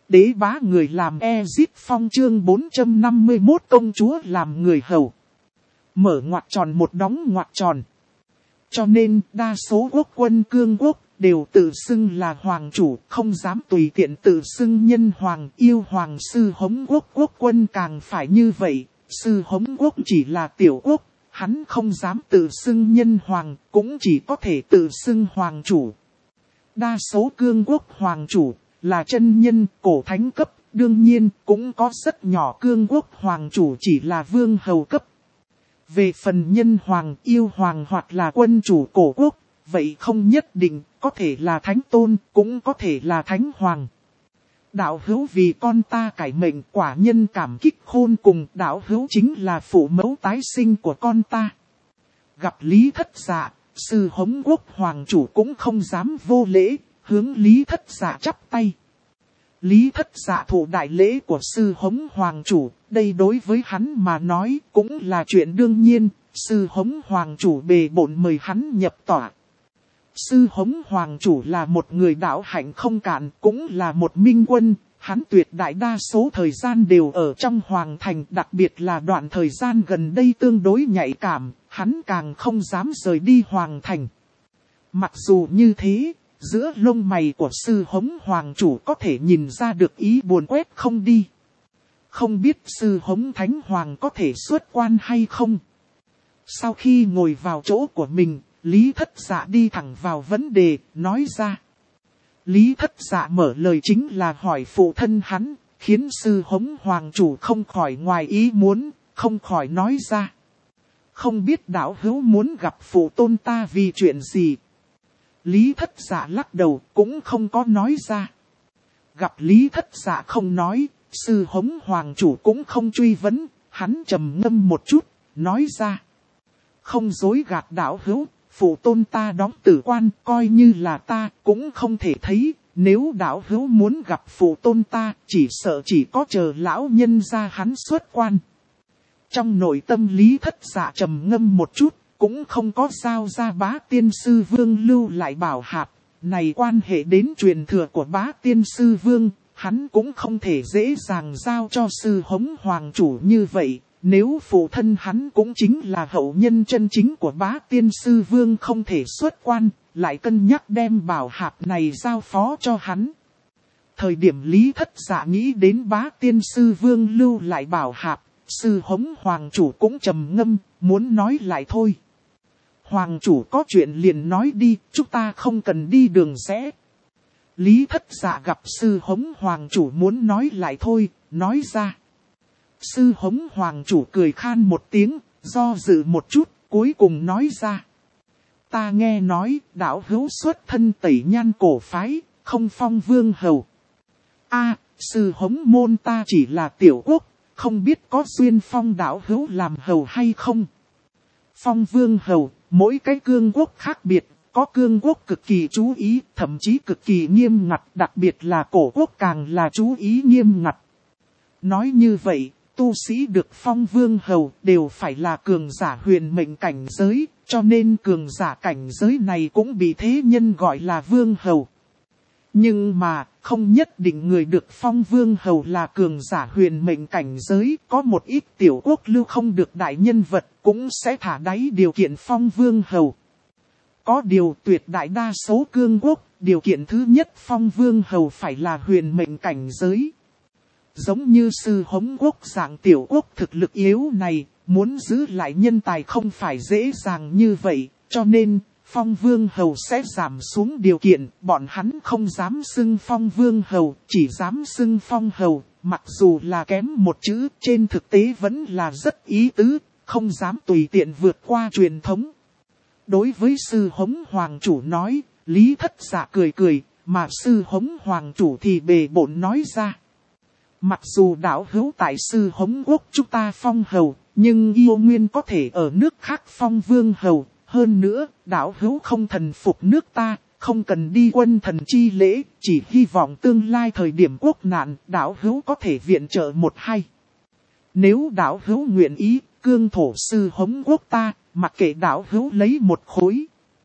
Đế bá người làm Ezit Phong chương 451 công chúa làm người hầu. Mở ngoặc tròn một đóng ngoặc tròn. Cho nên đa số quốc quân cương quốc đều tự xưng là hoàng chủ, không dám tùy tiện tự xưng nhân hoàng. Yêu hoàng Sư Hống quốc quốc quân càng phải như vậy. Sư Hống quốc chỉ là tiểu quốc, hắn không dám tự xưng nhân hoàng, cũng chỉ có thể tự xưng hoàng chủ. Đa số cương quốc hoàng chủ là chân nhân cổ thánh cấp, đương nhiên cũng có rất nhỏ cương quốc hoàng chủ chỉ là vương hầu cấp. Về phần nhân hoàng, yêu hoàng hoặc là quân chủ cổ quốc, vậy không nhất định, có thể là thánh tôn, cũng có thể là thánh hoàng. Đạo hữu vì con ta cải mệnh, quả nhân cảm kích khôn cùng. Đạo hữu chính là phụ mẫu tái sinh của con ta. Gặp Lý Thất Dạ, Sư Hống quốc hoàng chủ cũng không dám vô lễ, hướng Lý Thất Dạ chắp tay. Lý Thất Dạ thụ đại lễ của Sư Hống hoàng chủ, đây đối với hắn mà nói cũng là chuyện đương nhiên. Sư Hống hoàng chủ bề bộn mời hắn nhập tọa. Sư Hống hoàng chủ là một người đạo hạnh không cạn, cũng là một minh quân. Hắn tuyệt đại đa số thời gian đều ở trong hoàng thành, đặc biệt là đoạn thời gian gần đây tương đối nhạy cảm, hắn càng không dám rời đi hoàng thành. Mặc dù như thế, giữa lông mày của Sư Hống hoàng chủ có thể nhìn ra được ý buồn quét không đi. Không biết Sư Hống thánh hoàng có thể xuất quan hay không? Sau khi ngồi vào chỗ của mình, Lý Thất Dạ đi thẳng vào vấn đề, nói ra. Lý Thất Dạ mở lời chính là hỏi phụ thân hắn, khiến Sư Hống hoàng chủ không khỏi ngoài ý muốn, không khỏi nói ra. Không biết đạo hữu muốn gặp phụ tôn ta vì chuyện gì? Lý Thất Dạ lắc đầu, cũng không có nói ra. Gặp Lý Thất Dạ không nói, Sư Hống hoàng chủ cũng không truy vấn, hắn trầm ngâm một chút, nói ra. Không dối gạt đạo hữu, phụ tôn ta đóng tử quan, coi như là ta cũng không thể thấy. Nếu đạo hữu muốn gặp phụ tôn ta, chỉ sợ chỉ có chờ lão nhân ra hắn xuất quan. Trong nội tâm Lý Thất Dạ trầm ngâm một chút, cũng không có giao ra Bá Tiên Sư Vương lưu lại bảo hạp. Này quan hệ đến truyền thừa của Bá Tiên Sư Vương, hắn cũng không thể dễ dàng giao cho Sư Hống hoàng chủ như vậy. Nếu phụ thân hắn cũng chính là hậu nhân chân chính của Bá Tiên Sư Vương không thể xuất quan, lại cân nhắc đem bảo hạp này giao phó cho hắn. Thời điểm Lý Thất Dạ nghĩ đến Bá Tiên Sư Vương lưu lại bảo hạp, Sư Hống hoàng chủ cũng trầm ngâm, muốn nói lại thôi. Hoàng chủ có chuyện liền nói đi, chúng ta không cần đi đường rẽ. Lý Thất Dạ gặp Sư Hống hoàng chủ muốn nói lại thôi, nói ra. Sư Hống hoàng chủ cười khan một tiếng, do dự một chút, cuối cùng nói ra. Ta nghe nói, đạo hữu xuất thân Tẩy Nhan cổ phái, không phong vương hầu. Sư Hống môn ta chỉ là tiểu quốc, không biết có duyên phong đạo hữu làm hầu hay không. Phong vương hầu, mỗi cái cương quốc khác biệt, có cương quốc cực kỳ chú ý, thậm chí cực kỳ nghiêm ngặt, đặc biệt là cổ quốc càng là chú ý nghiêm ngặt. Nói như vậy, tu sĩ được phong vương hầu đều phải là cường giả huyền mệnh cảnh giới, cho nên cường giả cảnh giới này cũng bị thế nhân gọi là vương hầu. Nhưng mà, không nhất định người được phong vương hầu là cường giả huyền mệnh cảnh giới, có một ít tiểu quốc lưu không được đại nhân vật cũng sẽ thả đáy điều kiện phong vương hầu. Có điều tuyệt đại đa số cương quốc, điều kiện thứ nhất phong vương hầu phải là huyền mệnh cảnh giới. Giống như Sư Hống quốc dạng tiểu quốc thực lực yếu này, muốn giữ lại nhân tài không phải dễ dàng như vậy, cho nên phong vương hầu sẽ giảm xuống điều kiện, bọn hắn không dám xưng phong vương hầu, chỉ dám xưng phong hầu, mặc dù là kém một chữ, trên thực tế vẫn là rất ý tứ, không dám tùy tiện vượt qua truyền thống. Đối với Sư Hống hoàng chủ nói, Lý Thất Dạ cười cười, mà Sư Hống hoàng chủ thì bề bộn nói ra. Mặc dù đạo hữu tại Sư Hống quốc chúng ta phong hầu, nhưng yêu nguyên có thể ở nước khác phong vương hầu. Hơn nữa, đạo hữu không thần phục nước ta, không cần đi quân thần chi lễ, chỉ hy vọng tương lai thời điểm quốc nạn, đạo hữu có thể viện trợ một hay. Nếu đạo hữu nguyện ý, cương thổ Sư Hống quốc ta, mặc kệ đạo hữu lấy một khối.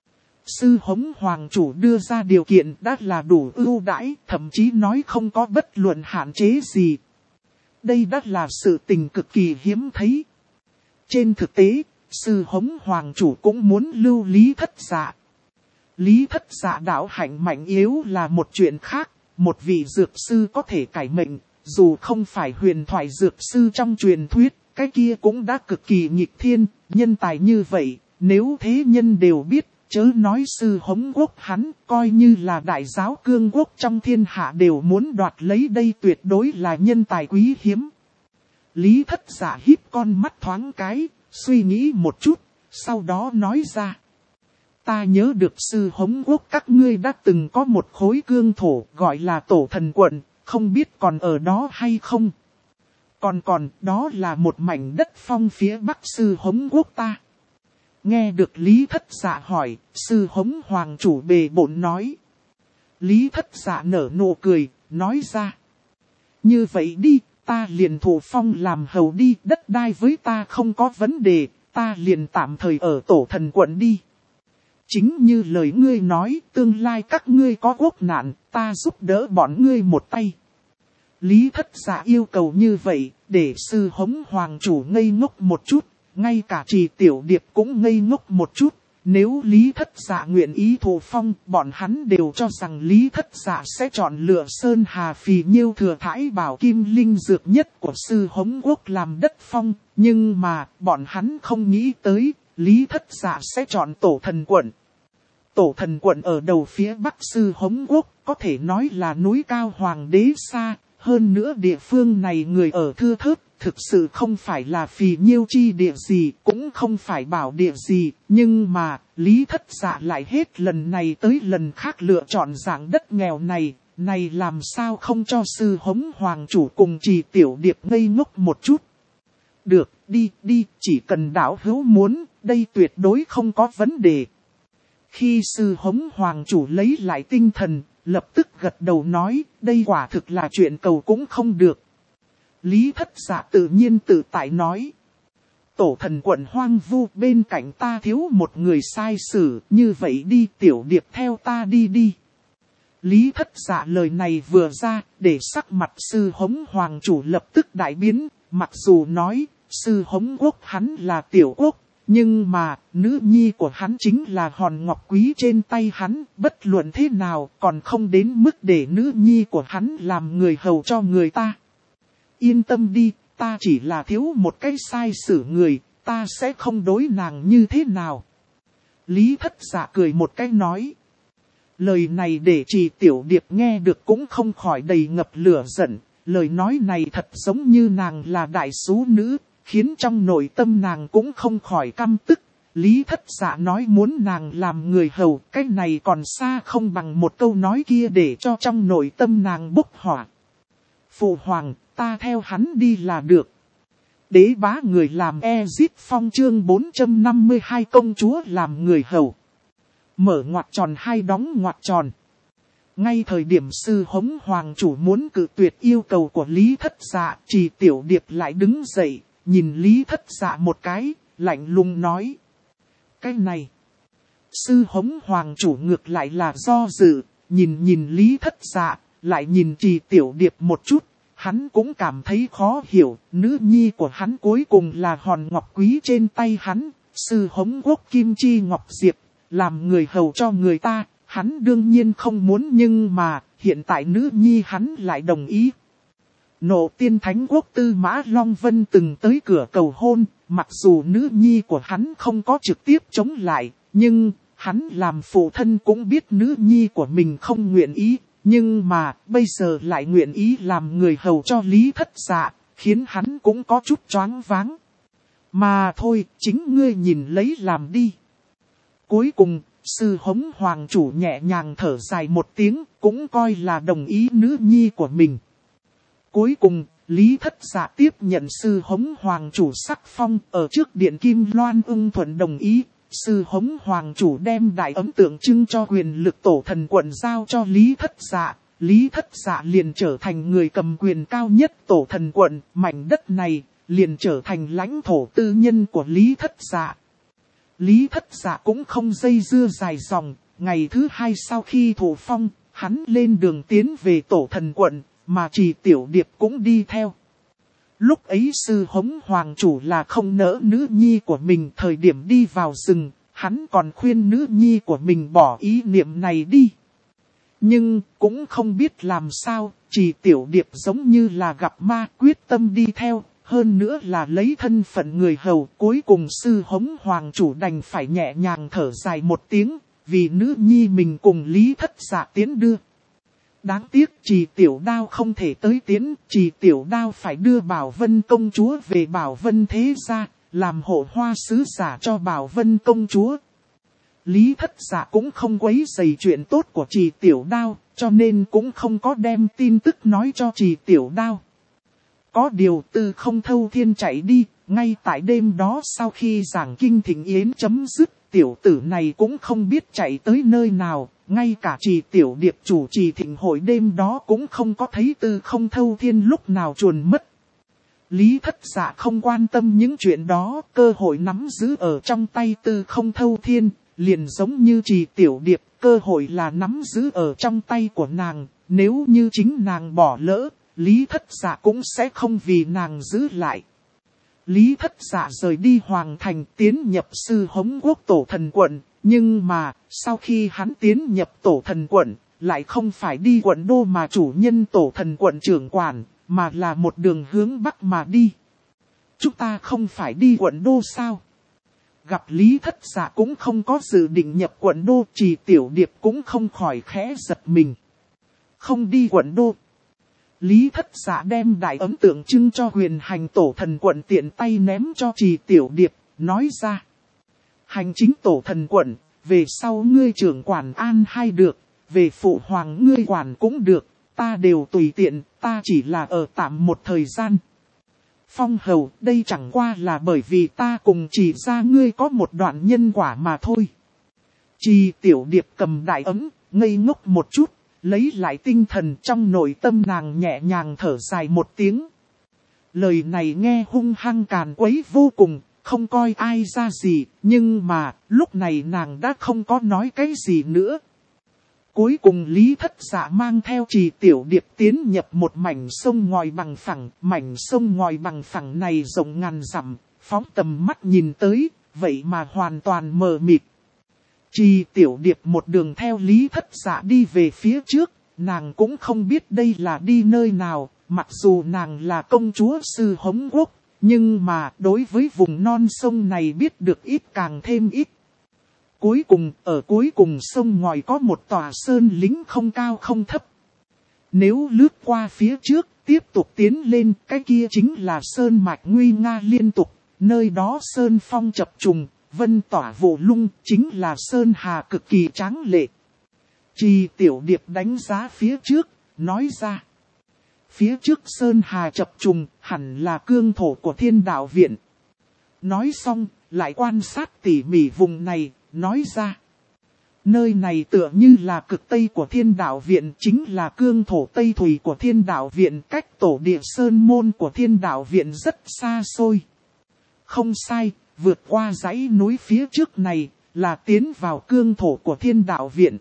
Sư Hống Hoàng chủ đưa ra điều kiện đã là đủ ưu đãi, thậm chí nói không có bất luận hạn chế gì. Đây đã là sự tình cực kỳ hiếm thấy. Trên thực tế, Sư Hống Hoàng chủ cũng muốn lưu Lý Thất Dạ. Lý Thất Dạ đạo hạnh mạnh yếu là một chuyện khác, một vị dược sư có thể cải mệnh, dù không phải huyền thoại dược sư trong truyền thuyết, cái kia cũng đã cực kỳ nghịch thiên, nhân tài như vậy, nếu thế nhân đều biết, chớ nói Sư Hống quốc hắn, coi như là đại giáo cương quốc trong thiên hạ đều muốn đoạt lấy, đây tuyệt đối là nhân tài quý hiếm. Lý Thất Dạ híp con mắt thoáng cái, suy nghĩ một chút, sau đó nói ra. Ta nhớ được Sư Hống quốc các ngươi đã từng có một khối cương thổ gọi là Tổ Thần Quận, không biết còn ở đó hay không? Còn đó là một mảnh đất phong phía bắc Sư Hống quốc ta. Nghe được Lý Thất Dạ hỏi, Sư Hống Hoàng chủ bề bộn nói. Lý Thất Dạ nở nụ cười, nói ra. Như vậy đi, ta liền thủ phong làm hầu đi, đất đai với ta không có vấn đề, ta liền tạm thời ở Tổ Thần Quận đi. Chính như lời ngươi nói, tương lai các ngươi có quốc nạn, ta giúp đỡ bọn ngươi một tay. Lý Thất Dạ yêu cầu như vậy, để Sư Hống Hoàng chủ ngây ngốc một chút, ngay cả Trì Tiểu Điệp cũng ngây ngốc một chút. Nếu Lý Thất Dạ nguyện ý thụ phong, bọn hắn đều cho rằng Lý Thất Dạ sẽ chọn lựa Sơn Hà Phì Nhiêu Thừa Thãi Bảo Kim Linh dược nhất của Sư Hống quốc làm đất phong, nhưng mà bọn hắn không nghĩ tới, Lý Thất Dạ sẽ chọn Tổ Thần Quận. Tổ Thần Quận ở đầu phía bắc Sư Hống quốc, có thể nói là núi cao hoàng đế xa, hơn nữa địa phương này người ở thưa thớt, thực sự không phải là phì nhiêu chi địa gì, cũng không phải bảo địa gì, nhưng mà, Lý Thất Dạ lại hết lần này tới lần khác lựa chọn dạng đất nghèo này làm sao không cho Sư Hống Hoàng chủ cùng Trì Tiểu Điệp ngây ngốc một chút. Được, đi, chỉ cần đạo hữu muốn, đây tuyệt đối không có vấn đề. Khi Sư Hống Hoàng chủ lấy lại tinh thần, lập tức gật đầu nói, đây quả thực là chuyện cầu cũng không được. Lý Thất Dạ tự nhiên tự tại nói. Tổ Thần Quận hoang vu, bên cạnh ta thiếu một người sai sử, như vậy đi Tiểu Điệp theo ta đi. Lý Thất Dạ lời này vừa ra, để sắc mặt Sư Hống Hoàng chủ lập tức đại biến, mặc dù nói, Sư Hống quốc hắn là tiểu quốc, nhưng mà, nữ nhi của hắn chính là hòn ngọc quý trên tay hắn, bất luận thế nào còn không đến mức để nữ nhi của hắn làm người hầu cho người ta. Yên tâm đi, ta chỉ là thiếu một cái sai sử người, ta sẽ không đối nàng như thế nào. Lý Thất Dạ cười một cái nói. Lời này để Trì Tiểu Điệp nghe được cũng không khỏi đầy ngập lửa giận, lời nói này thật giống như nàng là đại sú nữ, khiến trong nội tâm nàng cũng không khỏi căm tức. Lý Thất Dạ nói muốn nàng làm người hầu, cái này còn xa không bằng một câu nói kia để cho trong nội tâm nàng bốc hỏa. Phụ hoàng, ta theo hắn đi là được. Đế bá người làm Ezip Phong chương 452 công chúa làm người hầu. Mở ngoặc tròn hai đóng ngoặc tròn. Ngay thời điểm Sư Hống Hoàng chủ muốn cự tuyệt yêu cầu của Lý Thất Dạ, Trì Tiểu Điệp lại đứng dậy, nhìn Lý Thất Dạ một cái, lạnh lùng nói. Cái này, Sư Hống Hoàng chủ ngược lại là do dự, nhìn Lý Thất Dạ, lại nhìn Trì Tiểu Điệp một chút, hắn cũng cảm thấy khó hiểu, nữ nhi của hắn cuối cùng là hòn ngọc quý trên tay hắn, Sư Hống quốc Kim Chi Ngọc Diệp, làm người hầu cho người ta, hắn đương nhiên không muốn nhưng mà, hiện tại nữ nhi hắn lại đồng ý. Nộ Tiên Thánh Quốc Tư Mã Long Vân từng tới cửa cầu hôn, mặc dù nữ nhi của hắn không có trực tiếp chống lại, nhưng hắn làm phụ thân cũng biết nữ nhi của mình không nguyện ý, nhưng mà bây giờ lại nguyện ý làm người hầu cho Lý Thất Dạ, khiến hắn cũng có chút choáng váng. Mà thôi, chính ngươi nhìn lấy làm đi. Cuối cùng, Sư Hống Hoàng chủ nhẹ nhàng thở dài một tiếng, cũng coi là đồng ý nữ nhi của mình. Cuối cùng, Lý Thất Dạ tiếp nhận Sư Hống Hoàng chủ sắc phong ở trước điện Kim Loan ưng thuận đồng ý. Sư Hống Hoàng chủ đem đại ấm tượng trưng cho quyền lực Tổ Thần Quận giao cho Lý Thất Dạ. Lý Thất Dạ liền trở thành người cầm quyền cao nhất Tổ Thần Quận, mảnh đất này liền trở thành lãnh thổ tư nhân của Lý Thất Dạ. Lý Thất Dạ cũng không dây dưa dài dòng, ngày thứ hai sau khi thụ phong, hắn lên đường tiến về Tổ Thần quận, mà Trì Tiểu Điệp cũng đi theo. Lúc ấy sư hống hoàng chủ là không nỡ nữ nhi của mình thời điểm đi vào rừng, hắn còn khuyên nữ nhi của mình bỏ ý niệm này đi. Nhưng cũng không biết làm sao, Trì Tiểu Điệp giống như là gặp ma quyết tâm đi theo, hơn nữa là lấy thân phận người hầu. Cuối cùng sư hống hoàng chủ đành phải nhẹ nhàng thở dài một tiếng, vì nữ nhi mình cùng Lý Thất Dạ tiến đưa. Đáng tiếc Trì Tiểu Đao không thể tới tiến, Trì Tiểu Đao phải đưa Bảo Vân công chúa về Bảo Vân thế gia, làm hộ hoa sứ giả cho Bảo Vân công chúa. Lý Thất Dạ cũng không quấy rầy chuyện tốt của Trì Tiểu Đao, cho nên cũng không có đem tin tức nói cho Trì Tiểu Đao. Có điều Tư Không Thâu Thiên chạy đi, ngay tại đêm đó sau khi giảng kinh thỉnh yến chấm dứt, tiểu tử này cũng không biết chạy tới nơi nào, ngay cả Trì Tiểu Điệp chủ trì thịnh hội đêm đó cũng không có thấy Tư Không Thâu Thiên lúc nào chuồn mất. Lý Thất Dạ không quan tâm những chuyện đó, cơ hội nắm giữ ở trong tay Tư Không Thâu Thiên, liền giống như Trì Tiểu Điệp, cơ hội là nắm giữ ở trong tay của nàng, nếu như chính nàng bỏ lỡ, Lý Thất Dạ cũng sẽ không vì nàng giữ lại. Lý Thất Dạ rời đi Hoàng Thành tiến nhập Sư Hống Quốc Tổ Thần quận, nhưng mà, sau khi hắn tiến nhập Tổ Thần quận, lại không phải đi quận đô mà chủ nhân Tổ Thần quận trưởng quản, mà là một đường hướng Bắc mà đi. Chúng ta không phải đi quận đô sao? Gặp Lý Thất Dạ cũng không có dự định nhập quận đô, Trì Tiểu Điệp cũng không khỏi khẽ giật mình. Không đi quận đô. Lý Thất Dạ đem đại ấn tượng trưng cho huyền hành Tổ Thần quận tiện tay ném cho Trì Tiểu Điệp, nói ra. Hành chính Tổ Thần quận, về sau ngươi trưởng quản an hay được, về phụ hoàng ngươi quản cũng được, ta đều tùy tiện, ta chỉ là ở tạm một thời gian. Phong hầu, đây chẳng qua là bởi vì ta cùng Trì gia ngươi có một đoạn nhân quả mà thôi. Trì Tiểu Điệp cầm đại ấn, ngây ngốc một chút, lấy lại tinh thần, trong nội tâm nàng nhẹ nhàng thở dài một tiếng. Lời này nghe hung hăng càn quấy vô cùng, không coi ai ra gì, nhưng mà lúc này nàng đã không có nói cái gì nữa. Cuối cùng Lý Thất Dạ mang theo Trì Tiểu Điệp tiến nhập một mảnh sông ngòi bằng phẳng. Mảnh sông ngòi bằng phẳng này rộng ngàn dặm, phóng tầm mắt nhìn tới, vậy mà hoàn toàn mờ mịt. Trì Tiểu Điệp một đường theo Lý Thất Dạ đi về phía trước, nàng cũng không biết đây là đi nơi nào, mặc dù nàng là công chúa Sư Hống Quốc, nhưng mà đối với vùng non sông này biết được ít càng thêm ít. Cuối cùng, ở cuối cùng sông ngòi có một tòa sơn lính không cao không thấp. Nếu lướt qua phía trước, tiếp tục tiến lên, cái kia chính là sơn mạch nguy nga liên tục, nơi đó sơn phong chập trùng, vân tỏa vụ lung, chính là sơn hà cực kỳ tráng lệ. Trì Tiểu Điệp đánh giá phía trước, nói ra. Phía trước sơn hà chập trùng, hẳn là cương thổ của Thiên Đạo Viện. Nói xong, lại quan sát tỉ mỉ vùng này, nói ra. Nơi này tựa như là cực tây của Thiên Đạo Viện, chính là cương thổ tây thủy của Thiên Đạo Viện, cách tổ địa sơn môn của Thiên Đạo Viện rất xa xôi. Không sai, vượt qua dãy núi phía trước này, là tiến vào cương thổ của Thiên Đạo Viện.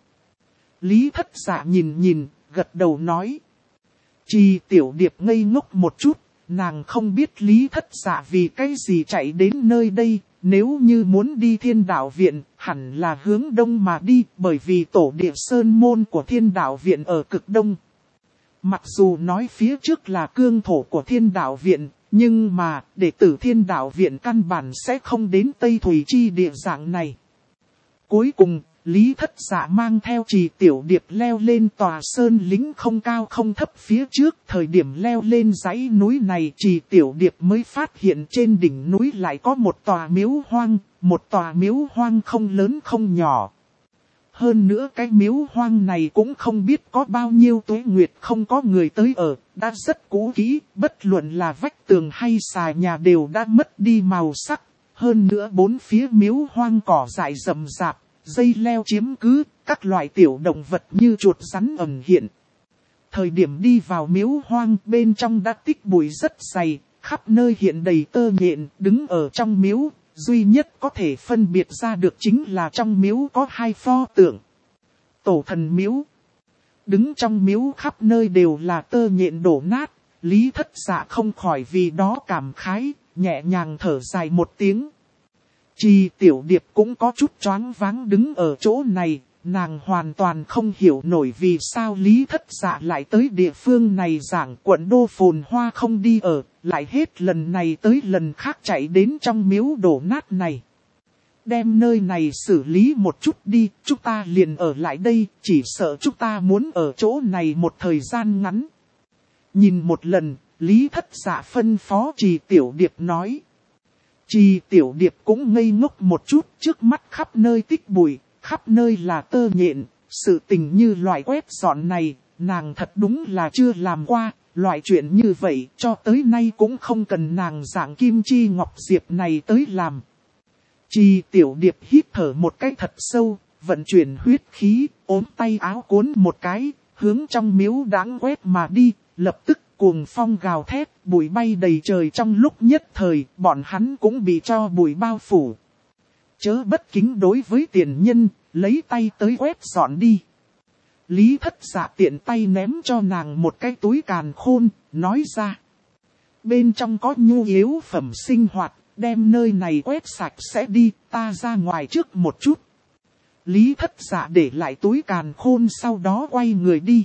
Lý Thất Dạ nhìn, gật đầu nói. Trì Tiểu Điệp ngây ngốc một chút, nàng không biết Lý Thất Dạ vì cái gì chạy đến nơi đây. Nếu như muốn đi Thiên Đạo Viện, hẳn là hướng đông mà đi, bởi vì tổ địa sơn môn của Thiên Đạo Viện ở cực đông. Mặc dù nói phía trước là cương thổ của Thiên Đạo Viện, nhưng mà đệ tử Thiên Đạo Viện căn bản sẽ không đến Tây Thủy chi địa dạng này. Cuối cùng, Lý Thất Dạ mang theo Trì Tiểu Điệp leo lên tòa sơn lính không cao không thấp phía trước. Thời điểm leo lên dãy núi này, Trì Tiểu Điệp mới phát hiện trên đỉnh núi lại có một tòa miếu hoang. Một tòa miếu hoang không lớn không nhỏ. Hơn nữa cái miếu hoang này cũng không biết có bao nhiêu tuế nguyệt không có người tới ở, đã rất cũ kỹ, bất luận là vách tường hay xà nhà đều đã mất đi màu sắc. Hơn nữa bốn phía miếu hoang cỏ dại rậm rạp. Dây leo chiếm cứ, các loại tiểu động vật như chuột rắn ẩn hiện. Thời điểm đi vào miếu hoang bên trong đã tích bụi rất dày, khắp nơi hiện đầy tơ nhện, đứng ở trong miếu, duy nhất có thể phân biệt ra được chính là trong miếu có 2 pho tượng. Tổ thần miếu. Đứng trong miếu khắp nơi đều là tơ nhện đổ nát, Lý Thất Dạ không khỏi vì đó cảm khái, nhẹ nhàng thở dài một tiếng. Trì Tiểu Điệp cũng có chút choáng váng đứng ở chỗ này, nàng hoàn toàn không hiểu nổi vì sao Lý Thất Dạ lại tới địa phương này giảng quận đô phồn hoa không đi ở, lại hết lần này tới lần khác chạy đến trong miếu đổ nát này. Đem nơi này xử lý một chút đi, chúng ta liền ở lại đây, chỉ sợ chúng ta muốn ở chỗ này một thời gian ngắn. Nhìn một lần, Lý Thất Dạ phân phó Trì Tiểu Điệp nói. Trì Tiểu Điệp cũng ngây ngốc một chút, trước mắt khắp nơi tích bụi, khắp nơi là tơ nhện, sự tình như loại quét dọn này, nàng thật đúng là chưa làm qua, loại chuyện như vậy cho tới nay cũng không cần nàng dạng Kim Chi Ngọc Diệp này tới làm. Trì Tiểu Điệp hít thở một cái thật sâu, vận chuyển huyết khí, ốm tay áo cuốn một cái, hướng trong miếu đãng quét mà đi, lập tức cuồng phong gào thét, bụi bay đầy trời trong lúc nhất thời, bọn hắn cũng bị cho bụi bao phủ. Chớ bất kính đối với tiền nhân, lấy tay tới quét dọn đi. Lý Thất Dạ tiện tay ném cho nàng một cái túi càn khôn, nói ra. Bên trong có nhu yếu phẩm sinh hoạt, đem nơi này quét sạch sẽ đi, ta ra ngoài trước một chút. Lý Thất Dạ để lại túi càn khôn sau đó quay người đi.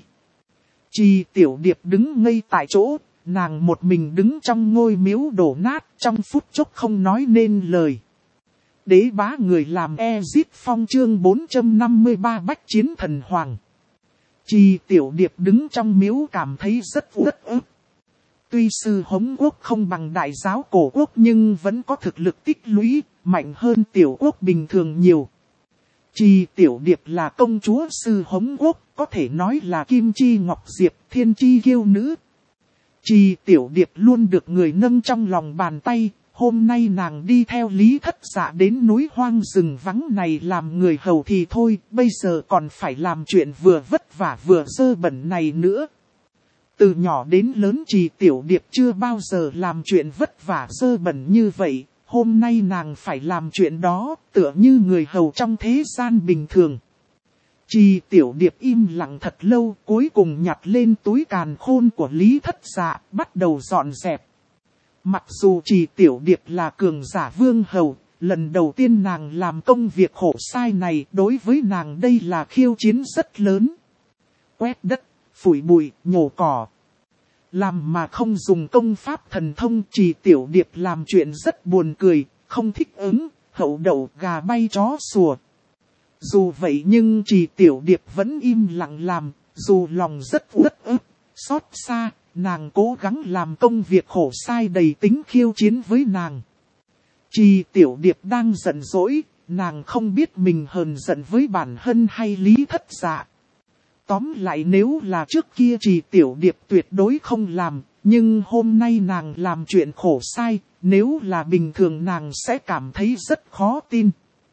Trì Tiểu Điệp đứng ngây tại chỗ, nàng một mình đứng trong ngôi miếu đổ nát, trong phút chốc không nói nên lời. Đế bá người làm Ezit Phong chương 453 bách chiến thần hoàng. Trì Tiểu Điệp đứng trong miếu cảm thấy rất uất ức. Tuy sư Hống Quốc không bằng đại giáo cổ quốc nhưng vẫn có thực lực tích lũy, mạnh hơn tiểu quốc bình thường nhiều. Trì Tiểu Điệp là công chúa sư Hống Quốc, có thể nói là Kim Chi Ngọc Diệp, thiên chi kiêu nữ. Trì Tiểu Điệp luôn được người nâng trong lòng bàn tay, hôm nay nàng đi theo Lý Thất Dạ đến núi hoang rừng vắng này làm người hầu thì thôi, bây giờ còn phải làm chuyện vừa vất vả vừa dơ bẩn này nữa. Từ nhỏ đến lớn Trì Tiểu Điệp chưa bao giờ làm chuyện vất vả dơ bẩn như vậy, hôm nay nàng phải làm chuyện đó, tựa như người hầu trong thế gian bình thường. Trì Tiểu Điệp im lặng thật lâu, cuối cùng nhặt lên túi càn khôn của Lý Thất Dạ, bắt đầu dọn dẹp. Mặc dù Trì Tiểu Điệp là cường giả vương hầu, lần đầu tiên nàng làm công việc khổ sai này, đối với nàng đây là khiêu chiến rất lớn. Quét đất, phủi bụi, nhổ cỏ. Làm mà không dùng công pháp thần thông, Trì Tiểu Điệp làm chuyện rất buồn cười, không thích ứng, hậu đậu gà bay chó sủa. Dù vậy nhưng Trì Tiểu Điệp vẫn im lặng làm, dù lòng rất uất ức, xót xa, nàng cố gắng làm công việc khổ sai đầy tính khiêu chiến với nàng. Trì Tiểu Điệp đang giận dỗi, nàng không biết mình hờn giận với bản thân hay Lý Thất Dạ. Tóm lại nếu là trước kia Trì Tiểu Điệp tuyệt đối không làm, nhưng hôm nay nàng làm chuyện khổ sai, nếu là bình thường nàng sẽ cảm thấy rất khó tin.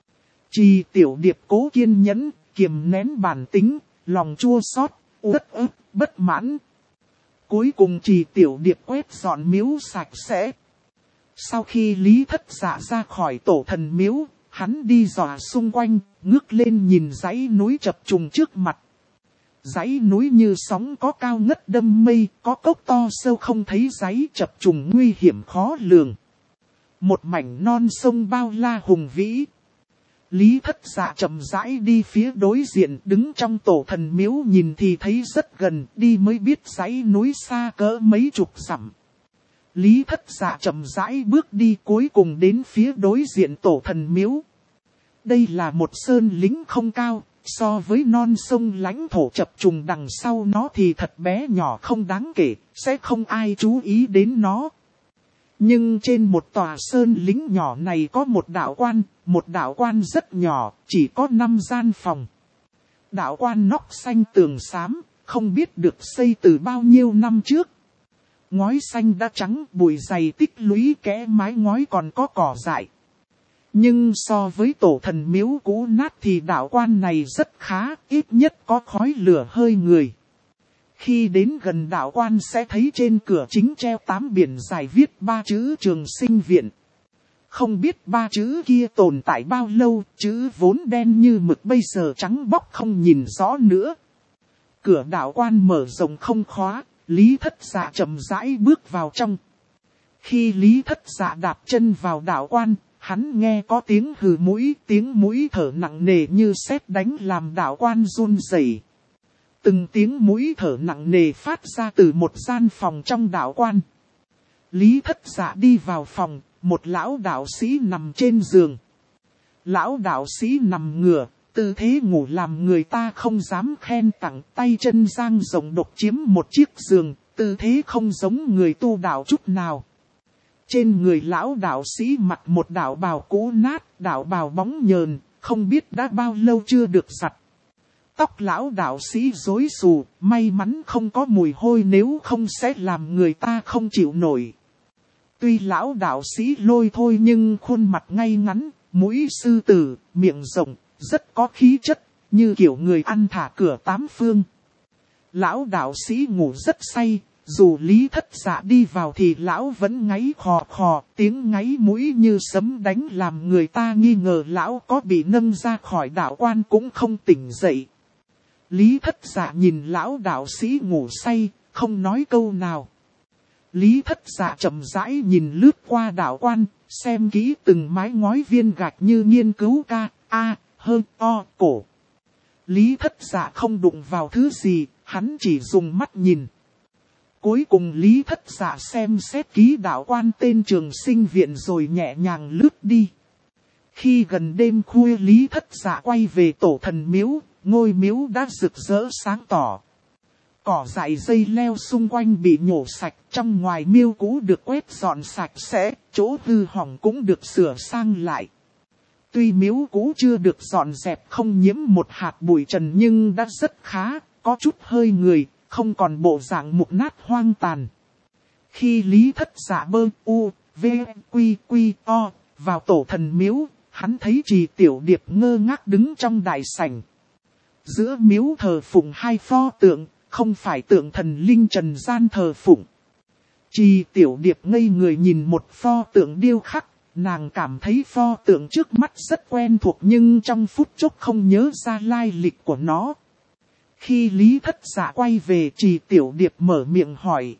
Trì Tiểu Điệp cố kiên nhẫn, kiềm nén bản tính, lòng chua xót, uất ức, bất mãn. Cuối cùng Trì Tiểu Điệp quét dọn miếu sạch sẽ. Sau khi Lý Thất Dạ ra khỏi tổ thần miếu, hắn đi dò xung quanh, ngước lên nhìn dãy núi chập trùng trước mặt. Dãy núi như sóng có cao ngất đâm mây, có cốc to sâu không thấy dãy chập trùng nguy hiểm khó lường. Một mảnh non sông bao la hùng vĩ. Lý Thất Dạ chậm rãi đi phía đối diện, đứng trong tổ thần miếu nhìn thì thấy rất gần, đi mới biết dãy núi xa cỡ mấy chục dặm. Lý Thất Dạ chậm rãi bước đi, cuối cùng đến phía đối diện tổ thần miếu. Đây là một sơn lĩnh không cao, so với non sông lãnh thổ chập trùng đằng sau nó thì thật bé nhỏ không đáng kể, sẽ không ai chú ý đến nó. Nhưng trên một tòa sơn lĩnh nhỏ này có một đạo quan rất nhỏ, chỉ có 5 gian phòng. Đạo quan nóc xanh tường xám, không biết được xây từ bao nhiêu năm trước. Ngói xanh đã trắng, bụi dày tích lũy, kẽ mái ngói còn có cỏ dại. Nhưng so với tổ thần miếu cũ nát thì đạo quan này rất khá, ít nhất có khói lửa hơi người. Khi đến gần đạo quan sẽ thấy trên cửa chính treo 8 biển dài viết 3 chữ Trường Sinh Viện. Không biết ba chữ kia tồn tại bao lâu, chữ vốn đen như mực bây giờ trắng bóc không nhìn rõ nữa. Cửa đạo quan mở rộng không khóa, Lý Thất Dạ chậm rãi bước vào trong. Khi Lý Thất Dạ đạp chân vào đạo quan, hắn nghe có tiếng hừ mũi, tiếng mũi thở nặng nề như sét đánh làm đạo quan run rẩy. Từng tiếng mũi thở nặng nề phát ra từ một gian phòng trong đạo quan. Lý Thất Dạ đi vào phòng, một lão đạo sĩ nằm trên giường. Lão đạo sĩ nằm ngửa, tư thế ngủ làm người ta không dám khen tặng, tay chân dang rộng độc chiếm một chiếc giường, tư thế không giống người tu đạo chút nào. Trên người lão đạo sĩ mặc một đạo bào cũ nát, đạo bào bóng nhờn, không biết đã bao lâu chưa được giặt. Tóc lão đạo sĩ rối xù, may mắn không có mùi hôi nếu không sẽ làm người ta không chịu nổi. Tuy lão đạo sĩ lôi thôi nhưng khuôn mặt ngay ngắn, mũi sư tử, miệng rộng, rất có khí chất, như kiểu người ăn thả cửa tám phương. Lão đạo sĩ ngủ rất say, dù Lý Thất Dạ đi vào thì lão vẫn ngáy khò khò, tiếng ngáy mũi như sấm đánh làm người ta nghi ngờ lão có bị nâng ra khỏi đạo quan cũng không tỉnh dậy. Lý Thất Dạ nhìn lão đạo sĩ ngủ say, không nói câu nào. Lý Thất Dạ chậm rãi nhìn lướt qua đạo quan, xem kỹ từng mái ngói viên gạch như nghiên cứu ca, a, hơn, o, cổ. Lý Thất Dạ không đụng vào thứ gì, hắn chỉ dùng mắt nhìn. Cuối cùng Lý Thất Dạ xem xét ký đạo quan tên trường sinh viện rồi nhẹ nhàng lướt đi. Khi gần đêm khuya Lý Thất Dạ quay về tổ thần miếu, ngôi miếu đã rực rỡ sáng tỏ. Cỏ dại dây leo xung quanh bị nhổ sạch, trong ngoài miếu cũ được quét dọn sạch sẽ, chỗ hư hỏng cũng được sửa sang lại. Tuy miếu cũ chưa được dọn dẹp không nhiễm một hạt bụi trần nhưng đã rất khá, có chút hơi người, không còn bộ dạng mục nát hoang tàn. Khi Lý Thất Dạ bơ u, v, quy quy o, vào tổ thần miếu, hắn thấy Trì Tiểu Điệp ngơ ngác đứng trong đại sảnh. Giữa miếu thờ phụng hai pho tượng, không phải tượng thần linh trần gian thờ phụng. Trì Tiểu Điệp ngây người nhìn một pho tượng điêu khắc, nàng cảm thấy pho tượng trước mắt rất quen thuộc nhưng trong phút chốc không nhớ ra lai lịch của nó. Khi Lý Thất Dạ quay về Trì Tiểu Điệp mở miệng hỏi.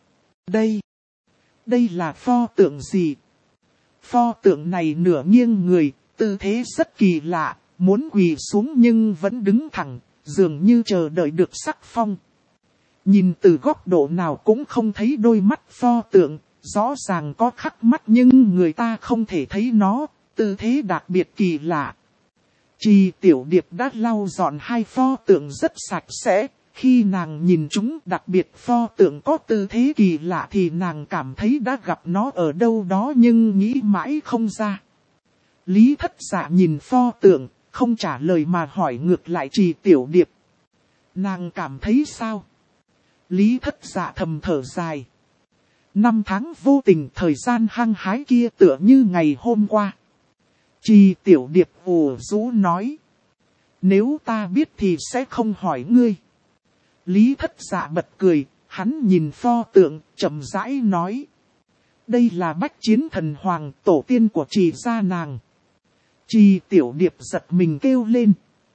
Đây là pho tượng gì? Pho tượng này nửa nghiêng người, tư thế rất kỳ lạ, muốn quỳ xuống nhưng vẫn đứng thẳng, dường như chờ đợi được sắc phong. Nhìn từ góc độ nào cũng không thấy đôi mắt pho tượng, rõ ràng có khắc mắt nhưng người ta không thể thấy nó, tư thế đặc biệt kỳ lạ. Trì Tiểu Điệp đã lau dọn hai pho tượng rất sạch sẽ, khi nàng nhìn chúng đặc biệt pho tượng có tư thế kỳ lạ thì nàng cảm thấy đã gặp nó ở đâu đó nhưng nghĩ mãi không ra. Lý Thất Dạ nhìn pho tượng, không trả lời mà hỏi ngược lại Trì Tiểu Điệp. Nàng cảm thấy sao? Lý Thất Dạ thầm thở dài. 5 tháng vô tình thời gian hăng hái kia tựa như ngày hôm qua. Trì Tiểu Điệp ủ rũ nói. Nếu ta biết thì sẽ không hỏi ngươi. Lý Thất Dạ bật cười, hắn nhìn pho tượng, chậm rãi nói. Đây là Bách Chiến Thần Hoàng, tổ tiên của Trì gia nàng. Trì Tiểu Điệp giật mình kêu lên.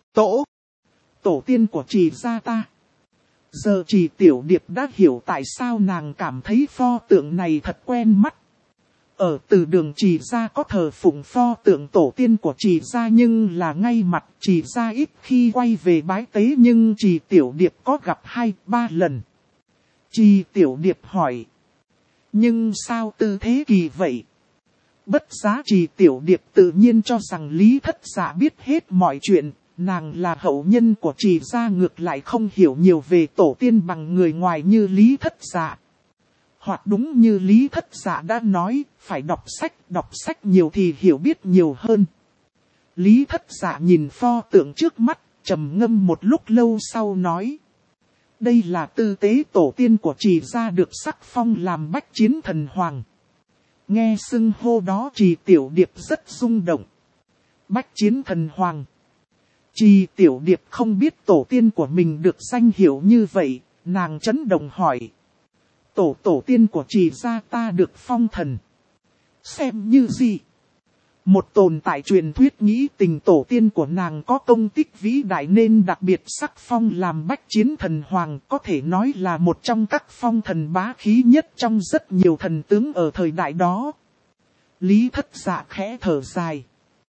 Tổ tiên của Trì gia ta. Giờ Trì Tiểu Điệp đã hiểu tại sao nàng cảm thấy pho tượng này thật quen mắt. Ở từ đường Trì gia có thờ phụng pho tượng tổ tiên của Trì gia nhưng là ngay mặt Trì gia ít khi quay về bái tế nhưng Trì Tiểu Điệp có gặp 2-3 lần. Trì Tiểu Điệp hỏi. Nhưng sao tư thế kỳ vậy? Bất giá Trì Tiểu Điệp tự nhiên cho rằng Lý Thất Dạ biết hết mọi chuyện. Nàng là hậu nhân của Trì gia ngược lại không hiểu nhiều về tổ tiên bằng người ngoài như Lý Thất Dạ. Hoặc đúng như Lý Thất Dạ đã nói, phải đọc sách nhiều thì hiểu biết nhiều hơn. Lý Thất Dạ nhìn pho tượng trước mắt, trầm ngâm một lúc lâu sau nói. Đây là tư tế tổ tiên của Trì gia được sắc phong làm Bách Chiến Thần Hoàng. Nghe xưng hô đó Trì Tiểu Điệp rất rung động. Bách Chiến Thần Hoàng. Trì Tiểu Điệp không biết tổ tiên của mình được danh hiệu như vậy, nàng chấn động hỏi. Tổ tiên của Trì gia ta được phong thần. Xem như gì? Một tồn tại truyền thuyết nghĩ tình tổ tiên của nàng có công tích vĩ đại nên đặc biệt sắc phong làm bách chiến thần hoàng, có thể nói là một trong các phong thần bá khí nhất trong rất nhiều thần tướng ở thời đại đó. Lý Thất Dạ khẽ thở dài.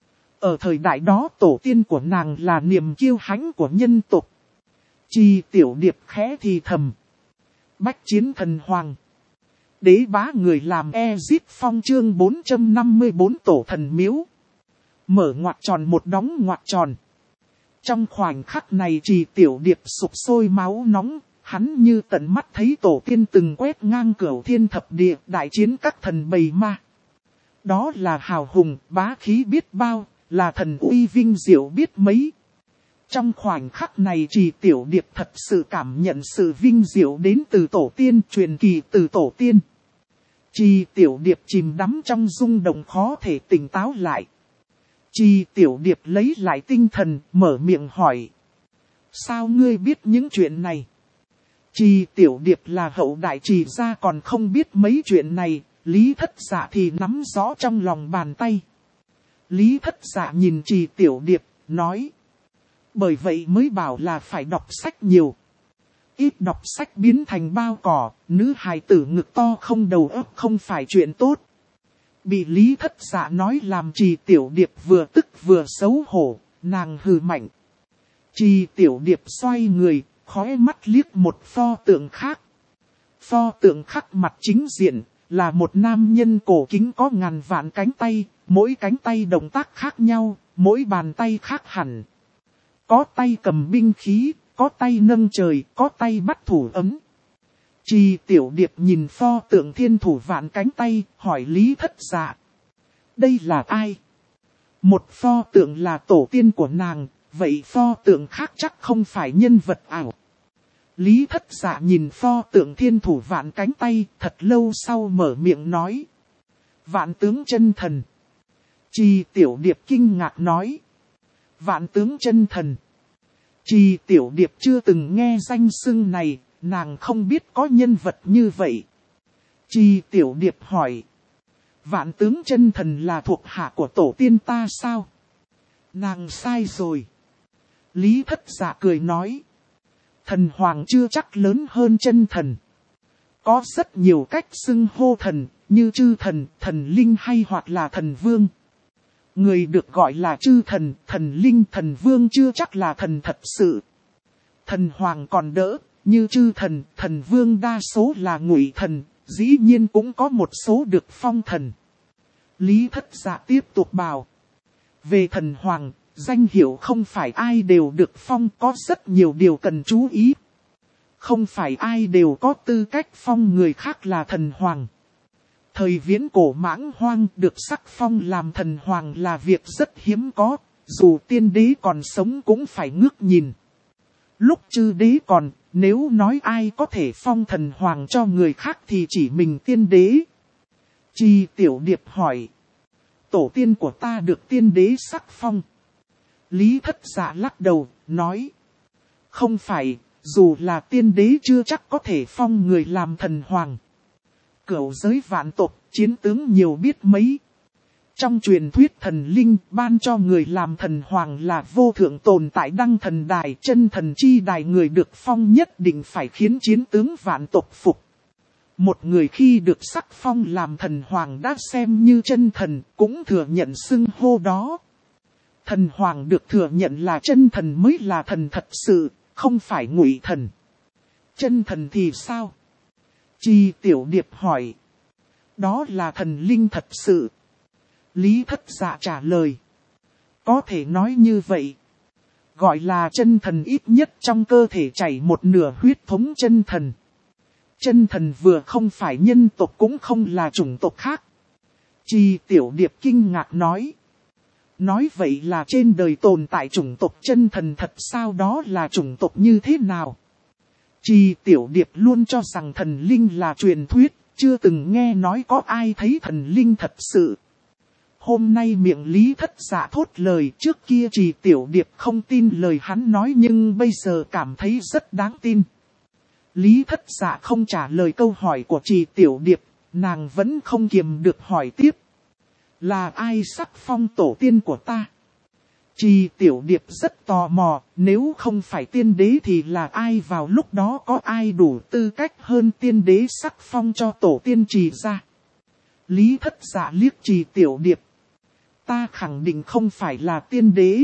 Ở thời đại đó tổ tiên của nàng là niềm kiêu hãnh của nhân tộc. Chi Tiểu Điệp khẽ thì thầm. Bách chiến thần hoàng. Đế bá người làm Ezip Phong chương 454 tổ thần miếu. Mở ngoặc tròn một đóng ngoặc tròn. Trong khoảnh khắc này Chi Tiểu Điệp sục sôi máu nóng, hắn như tận mắt thấy tổ tiên từng quét ngang cửu thiên thập địa đại chiến các thần bầy ma. Đó là hào hùng, bá khí biết bao, là thần uy vinh diệu biết mấy. Trong khoảnh khắc này Chi Tiểu Điệp thật sự cảm nhận sự vinh diệu đến từ tổ tiên, truyền kỳ từ tổ tiên. Chi Tiểu Điệp chìm đắm trong rung động khó thể tỉnh táo lại. Chi Tiểu Điệp lấy lại tinh thần, mở miệng hỏi. Sao ngươi biết những chuyện này? Chi Tiểu Điệp là hậu đại Chi gia còn không biết mấy chuyện này, Lý Thất Dạ thì nắm rõ trong lòng bàn tay. Lý Thất Dạ nhìn Chi Tiểu Điệp, nói. Bởi vậy mới bảo là phải đọc sách nhiều. Ít đọc sách biến thành bao cỏ, nữ hài tử ngực to không đầu óc không phải chuyện tốt. Bị Lý Thất Dạ nói làm Chi Tiểu Điệp vừa tức vừa xấu hổ, nàng hừ mạnh. Chi Tiểu Điệp xoay người, khóe mắt liếc một pho tượng khác. Pho tượng khắc mặt chính diện, là một nam nhân cổ kính có ngàn vạn cánh tay, mỗi cánh tay động tác khác nhau, mỗi bàn tay khác hẳn. Có tay cầm binh khí, có tay nâng trời, có tay bắt thủ ấm. Chi Tiểu Điệp nhìn pho tượng thiên thủ vạn cánh tay, hỏi Lý Thất Dạ. Đây là ai? Một pho tượng là tổ tiên của nàng, vậy pho tượng khác chắc không phải nhân vật ảo. Lý Thất Dạ nhìn pho tượng thiên thủ vạn cánh tay, thật lâu sau mở miệng nói. Vạn tướng chân thần. Chi Tiểu Điệp kinh ngạc nói. Vạn tướng chân thần. Chi Tiểu Điệp chưa từng nghe danh xưng này, nàng không biết có nhân vật như vậy. Chi Tiểu Điệp hỏi. Vạn tướng chân thần là thuộc hạ của tổ tiên ta sao? Nàng sai rồi. Lý Thất Dạ cười nói. Thần hoàng chưa chắc lớn hơn chân thần. Có rất nhiều cách xưng hô thần, như chư thần, thần linh hay hoặc là thần vương. Người được gọi là chư thần, thần linh, thần vương chưa chắc là thần thật sự. Thần hoàng còn đỡ, như chư thần, thần vương đa số là ngụy thần, dĩ nhiên cũng có một số được phong thần. Lý Thất Dạ tiếp tục bảo. Về thần hoàng, danh hiệu không phải ai đều được phong, có rất nhiều điều cần chú ý. Không phải ai đều có tư cách phong người khác là thần hoàng. Thời viễn cổ Mãng Hoang được sắc phong làm thần hoàng là việc rất hiếm có, dù tiên đế còn sống cũng phải ngước nhìn. Lúc chư đế còn, nếu nói ai có thể phong thần hoàng cho người khác thì chỉ mình tiên đế. Chi Tiểu Điệp hỏi. Tổ tiên của ta được tiên đế sắc phong. Lý Thất Dạ lắc đầu, nói. Không phải, dù là tiên đế chưa chắc có thể phong người làm thần hoàng. Cửu giới vạn tộc, chiến tướng nhiều biết mấy. Trong truyền thuyết thần linh ban cho người làm thần hoàng là vô thượng tồn tại đăng thần đài, chân thần chi đài, người được phong nhất định phải khiến chiến tướng vạn tộc phục. Một người khi được sắc phong làm thần hoàng đã xem như chân thần, cũng thừa nhận xưng hô đó. Thần hoàng được thừa nhận là chân thần mới là thần thật sự, không phải ngụy thần. Chân thần thì sao? Chi Tiểu Điệp hỏi. Đó là thần linh thật sự. Lý Thất Dạ trả lời. Có thể nói như vậy. Gọi là chân thần, ít nhất trong cơ thể chảy một nửa huyết thống chân thần. Chân thần vừa không phải nhân tộc cũng không là chủng tộc khác. Chi Tiểu Điệp kinh ngạc nói. Nói vậy là trên đời tồn tại chủng tộc chân thần thật sao, đó là chủng tộc như thế nào? Chi Tiểu Điệp luôn cho rằng thần linh là truyền thuyết, chưa từng nghe nói có ai thấy thần linh thật sự. Hôm nay miệng Lý Thất Dạ thốt lời, trước kia Chi Tiểu Điệp không tin lời hắn nói nhưng bây giờ cảm thấy rất đáng tin. Lý Thất Dạ không trả lời câu hỏi của Chi Tiểu Điệp, nàng vẫn không kiềm được hỏi tiếp. Là ai sắc phong tổ tiên của ta? Trì Tiểu Điệp rất tò mò, nếu không phải tiên đế thì là ai, vào lúc đó có ai đủ tư cách hơn tiên đế sắc phong cho tổ tiên Trì ra? Lý Thất Dạ liếc Trì Tiểu Điệp. Ta khẳng định không phải là tiên đế.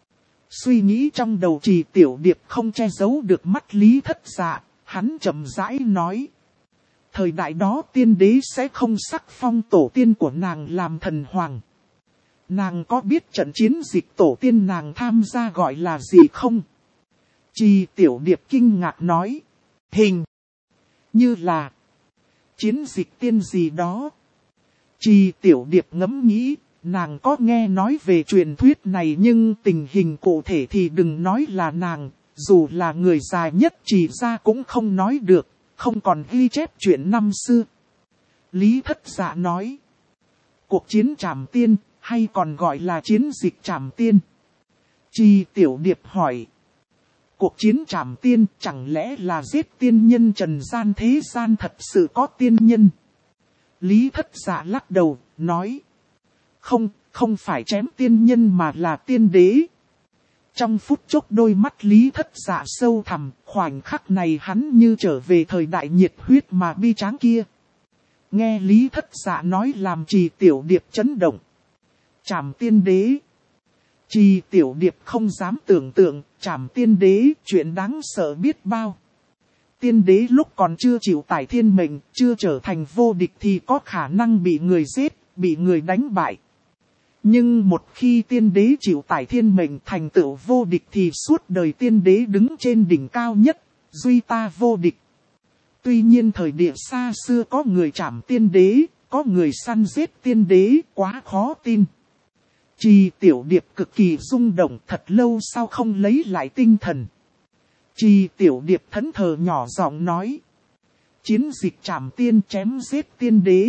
Suy nghĩ trong đầu Trì Tiểu Điệp không che giấu được mắt Lý Thất Dạ, hắn chậm rãi nói. Thời đại đó tiên đế sẽ không sắc phong tổ tiên của nàng làm thần hoàng. Nàng có biết trận chiến dịch tổ tiên nàng tham gia gọi là gì không? Trì Tiểu Điệp kinh ngạc nói. Hình như là chiến dịch tiên gì đó. Trì Tiểu Điệp ngẫm nghĩ, nàng có nghe nói về truyền thuyết này nhưng tình hình cụ thể thì đừng nói là nàng, dù là người già nhất Trì ra cũng không nói được, không còn ghi chép chuyện năm xưa. Lý Thất Dạ nói. Cuộc chiến Trảm Tiên, hay còn gọi là chiến dịch Trảm Tiên? Trì Tiểu Điệp hỏi. Cuộc chiến Trảm Tiên chẳng lẽ là giết tiên nhân trần gian thế gian thật sự có tiên nhân? Lý Thất Dạ lắc đầu, nói. Không phải chém tiên nhân mà là tiên đế. Trong phút chốc đôi mắt Lý Thất Dạ sâu thẳm, khoảnh khắc này hắn như trở về thời đại nhiệt huyết mà bi tráng kia. Nghe Lý Thất Dạ nói làm Trì Tiểu Điệp chấn động. Trảm tiên đế. Trì Tiểu Điệp không dám tưởng tượng, Trảm tiên đế chuyện đáng sợ biết bao. Tiên đế lúc còn chưa chịu tải thiên mệnh, chưa trở thành vô địch thì có khả năng bị người giết, bị người đánh bại. Nhưng một khi tiên đế chịu tải thiên mệnh thành tựu vô địch thì suốt đời tiên đế đứng trên đỉnh cao nhất, duy ta vô địch. Tuy nhiên thời địa xa xưa có người trảm tiên đế, có người săn giết tiên đế, quá khó tin. Trì Tiểu Điệp cực kỳ rung động, thật lâu sau không lấy lại tinh thần. Trì Tiểu Điệp thẫn thờ nhỏ giọng nói. Chiến dịch Trảm Tiên chém giết tiên đế.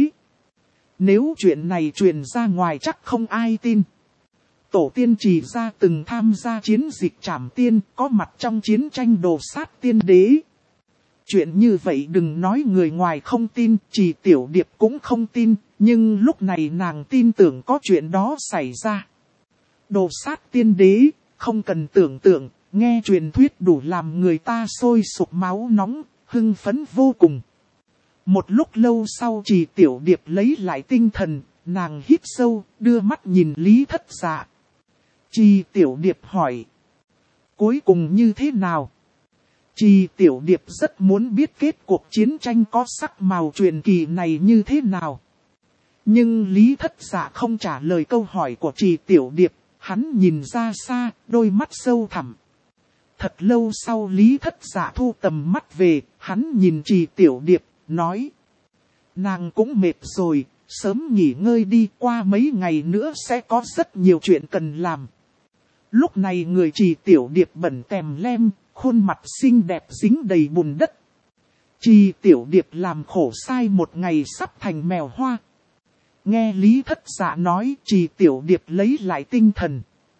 Nếu chuyện này truyền ra ngoài chắc không ai tin. Tổ tiên Trì ra từng tham gia chiến dịch Trảm Tiên, có mặt trong chiến tranh đồ sát tiên đế. Chuyện như vậy đừng nói người ngoài không tin, Trì Tiểu Điệp cũng không tin, nhưng lúc này nàng tin tưởng có chuyện đó xảy ra. Đồ sát tiên đế, không cần tưởng tượng, nghe truyền thuyết đủ làm người ta sôi sục máu nóng, hưng phấn vô cùng. Một lúc lâu sau Trì Tiểu Điệp lấy lại tinh thần, nàng hít sâu, đưa mắt nhìn Lý Thất Dạ. Trì Tiểu Điệp hỏi. Cuối cùng như thế nào? Trì Tiểu Điệp rất muốn biết kết cuộc chiến tranh có sắc màu truyền kỳ này như thế nào. Nhưng Lý Thất Dạ không trả lời câu hỏi của Trì Tiểu Điệp, hắn nhìn ra xa, đôi mắt sâu thẳm. Thật lâu sau Lý Thất Dạ thu tầm mắt về, hắn nhìn Trì Tiểu Điệp, nói. Nàng cũng mệt rồi, sớm nghỉ ngơi đi, qua mấy ngày nữa sẽ có rất nhiều chuyện cần làm. Lúc này người Trì Tiểu Điệp bẩn tèm lem, khuôn mặt xinh đẹp dính đầy bùn đất. Trì Tiểu Điệp làm khổ sai một ngày sắp thành mèo hoa. Nghe Lý Thất Dạ nói, Trì Tiểu Điệp lấy lại tinh thần.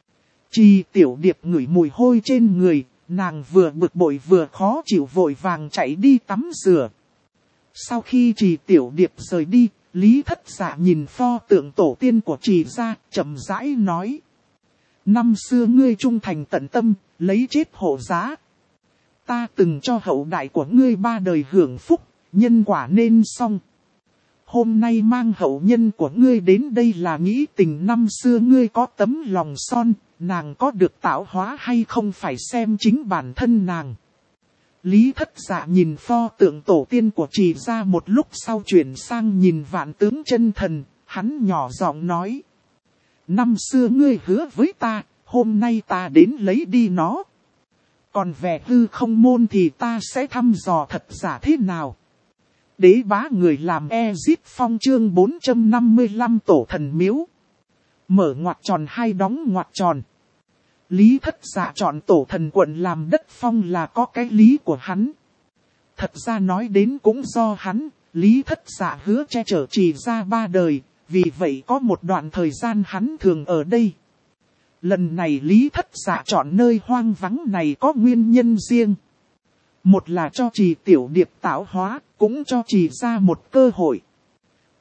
Trì Tiểu Điệp ngửi mùi hôi trên người, nàng vừa bực bội vừa khó chịu vội vàng chạy đi tắm rửa. Sau khi Trì Tiểu Điệp rời đi, Lý Thất Dạ nhìn pho tượng tổ tiên của Trì ra, chậm rãi nói. Năm xưa ngươi trung thành tận tâm, lấy chết hộ giá. Ta từng cho hậu đại của ngươi 3 đời hưởng phúc, nhân quả nên xong. Hôm nay mang hậu nhân của ngươi đến đây là nghĩ tình năm xưa ngươi có tấm lòng son, nàng có được tạo hóa hay không phải xem chính bản thân nàng. Lý Thất Dạ nhìn pho tượng tổ tiên của Trì ra một lúc sau chuyển sang nhìn Vạn Tướng Chân Thần, hắn nhỏ giọng nói. Năm xưa ngươi hứa với ta, hôm nay ta đến lấy đi nó. Còn về hư không môn thì ta sẽ thăm dò thật giả thế nào. Đế bá người làm Ezit Phong chương 455 tổ thần miếu. Mở ngoặc tròn hay đóng ngoặc tròn. Lý Thất Dạ chọn tổ thần quận làm đất phong là có cái lý của hắn. Thật ra nói đến cũng do hắn, Lý Thất Dạ hứa che chở Trì ra 3 đời, vì vậy có một đoạn thời gian hắn thường ở đây. Lần này Lý Thất Dạ chọn nơi hoang vắng này có nguyên nhân riêng. Một là cho Trì Tiểu Điệp tạo hóa, cũng cho Trì ra một cơ hội.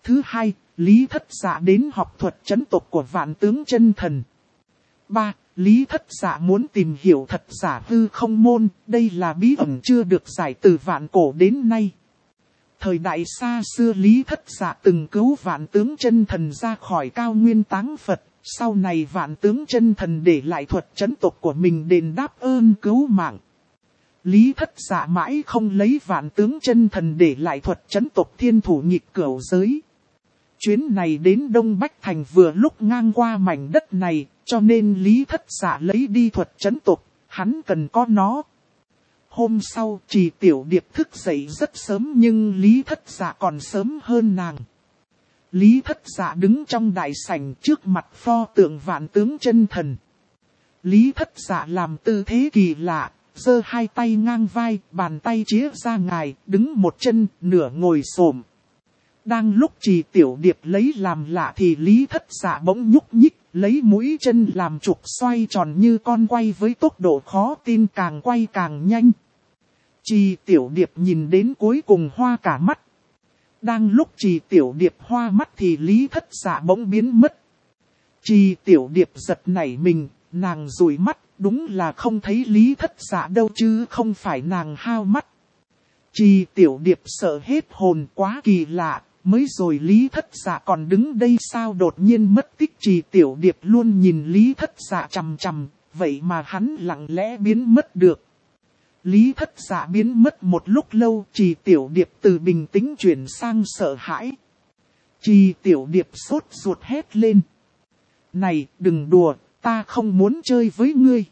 Thứ hai, Lý Thất Dạ đến học thuật trấn tộc của Vạn Tướng Chân Thần. 3. Lý Thất Dạ muốn tìm hiểu thật giả hư không môn, đây là bí ẩn chưa được giải từ vạn cổ đến nay. Thời đại xa xưa Lý Thất Dạ từng cứu Vạn Tướng Chân Thần ra khỏi cao nguyên táng Phật, sau này Vạn Tướng Chân Thần để lại thuật trấn tộc của mình đền đáp ơn cứu mạng. Lý Thất Dạ mãi không lấy Vạn Tướng Chân Thần để lại thuật trấn tộc thiên thủ nghịch cửu giới. Chuyến này đến Đông Bách Thành vừa lúc ngang qua mảnh đất này, cho nên Lý Thất Dạ lấy đi thuật trấn tộc, hắn cần có nó. Hôm sau, Trì Tiểu Điệp thức dậy rất sớm nhưng Lý Thất Dạ còn sớm hơn nàng. Lý Thất Dạ đứng trong đại sảnh trước mặt pho tượng Vạn Tướng Chân Thần. Lý Thất Dạ làm tư thế kỳ lạ, giơ hai tay ngang vai, bàn tay chĩa ra ngài, đứng một chân, nửa ngồi xổm. Đang lúc Trì Tiểu Điệp lấy làm lạ thì Lý Thất Dạ bỗng nhúc nhích, lấy mũi chân làm trục xoay tròn như con quay với tốc độ khó tin, càng quay càng nhanh. Trì Tiểu Điệp nhìn đến cuối cùng hoa cả mắt. Đang lúc Trì Tiểu Điệp hoa mắt thì Lý Thất Dạ bỗng biến mất. Trì Tiểu Điệp giật nảy mình, nàng dụi mắt, đúng là không thấy Lý Thất Dạ đâu chứ không phải nàng hao mắt. Trì Tiểu Điệp sợ hết hồn, quá kỳ lạ, mới rồi Lý Thất Dạ còn đứng đây sao đột nhiên mất tích. Trì Tiểu Điệp luôn nhìn Lý Thất Dạ chằm chằm, vậy mà hắn lặng lẽ biến mất được. Lý Thất Dạ biến mất một lúc lâu, Trì Tiểu Điệp từ bình tĩnh chuyển sang sợ hãi. Trì Tiểu Điệp sốt ruột hét lên. Này, đừng đùa, ta không muốn chơi với ngươi.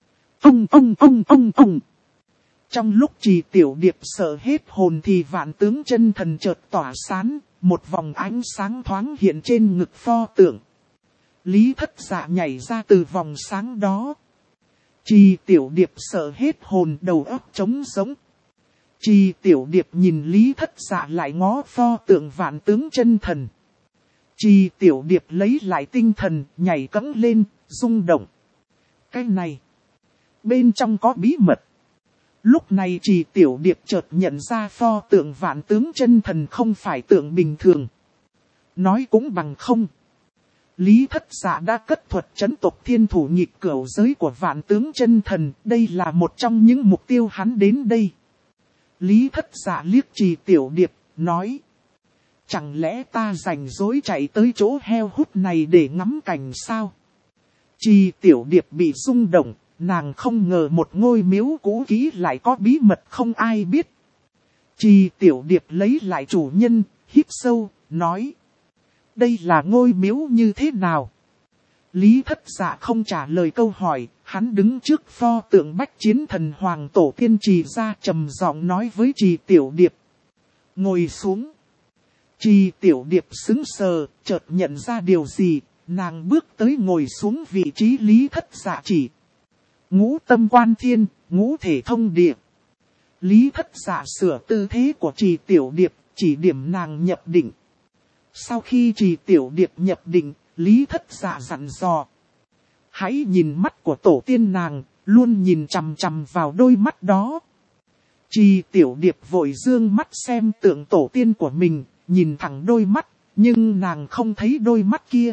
Ông. Trong lúc Trì Tiểu Điệp sợ hết hồn thì Vạn Tướng Chân Thần chợt tỏa sáng, một vòng ánh sáng thoáng hiện trên ngực pho tượng. Lý Thất Dạ nhảy ra từ vòng sáng đó. Trì Tiểu Điệp sợ hết hồn, đầu óc trống rỗng. Trì Tiểu Điệp nhìn Lý Thất Dạ lại ngó pho tượng Vạn Tướng Chân Thần. Trì Tiểu Điệp lấy lại tinh thần, nhảy cẫng lên, rung động. Cái này, bên trong có bí mật. Lúc này Trì Tiểu Điệp chợt nhận ra pho tượng Vạn Tướng Chân Thần không phải tượng bình thường. Nói cũng bằng không. Lý Thất Dạ đã cất thuật trấn tộc thiên thủ nghịch cửu giới của Vạn Tướng Chân Thần, đây là một trong những mục tiêu hắn đến đây. Lý Thất Dạ liếc Trì Tiểu Điệp, nói. Chẳng lẽ ta rảnh rỗi chạy tới chỗ heo hút này để ngắm cảnh sao? Trì Tiểu Điệp bị rung động, nàng không ngờ một ngôi miếu cũ kỹ lại có bí mật không ai biết. Trì Tiểu Điệp lấy lại chủ nhân, hít sâu, nói. Đây là ngôi miếu như thế nào? Lý Thất Dạ không trả lời câu hỏi, hắn đứng trước pho tượng Bách Chiến Thần Hoàng Tổ Tiên Trì ra trầm giọng nói với Trì Tiểu Điệp. Ngồi xuống. Trì Tiểu Điệp sững sờ, chợt nhận ra điều gì, nàng bước tới ngồi xuống vị trí Lý Thất Dạ chỉ. Ngũ tâm quan thiên, ngũ thể thông địa. Lý Thất Dạ sửa tư thế của Trì Tiểu Điệp, chỉ điểm nàng nhập định. Sau khi Trì Tiểu Điệp nhập định, Lý Thất Dạ dặn dò. Hãy nhìn mắt của tổ tiên nàng, luôn nhìn chằm chằm vào đôi mắt đó. Trì Tiểu Điệp vội dương mắt xem tượng tổ tiên của mình, nhìn thẳng đôi mắt, nhưng nàng không thấy đôi mắt kia.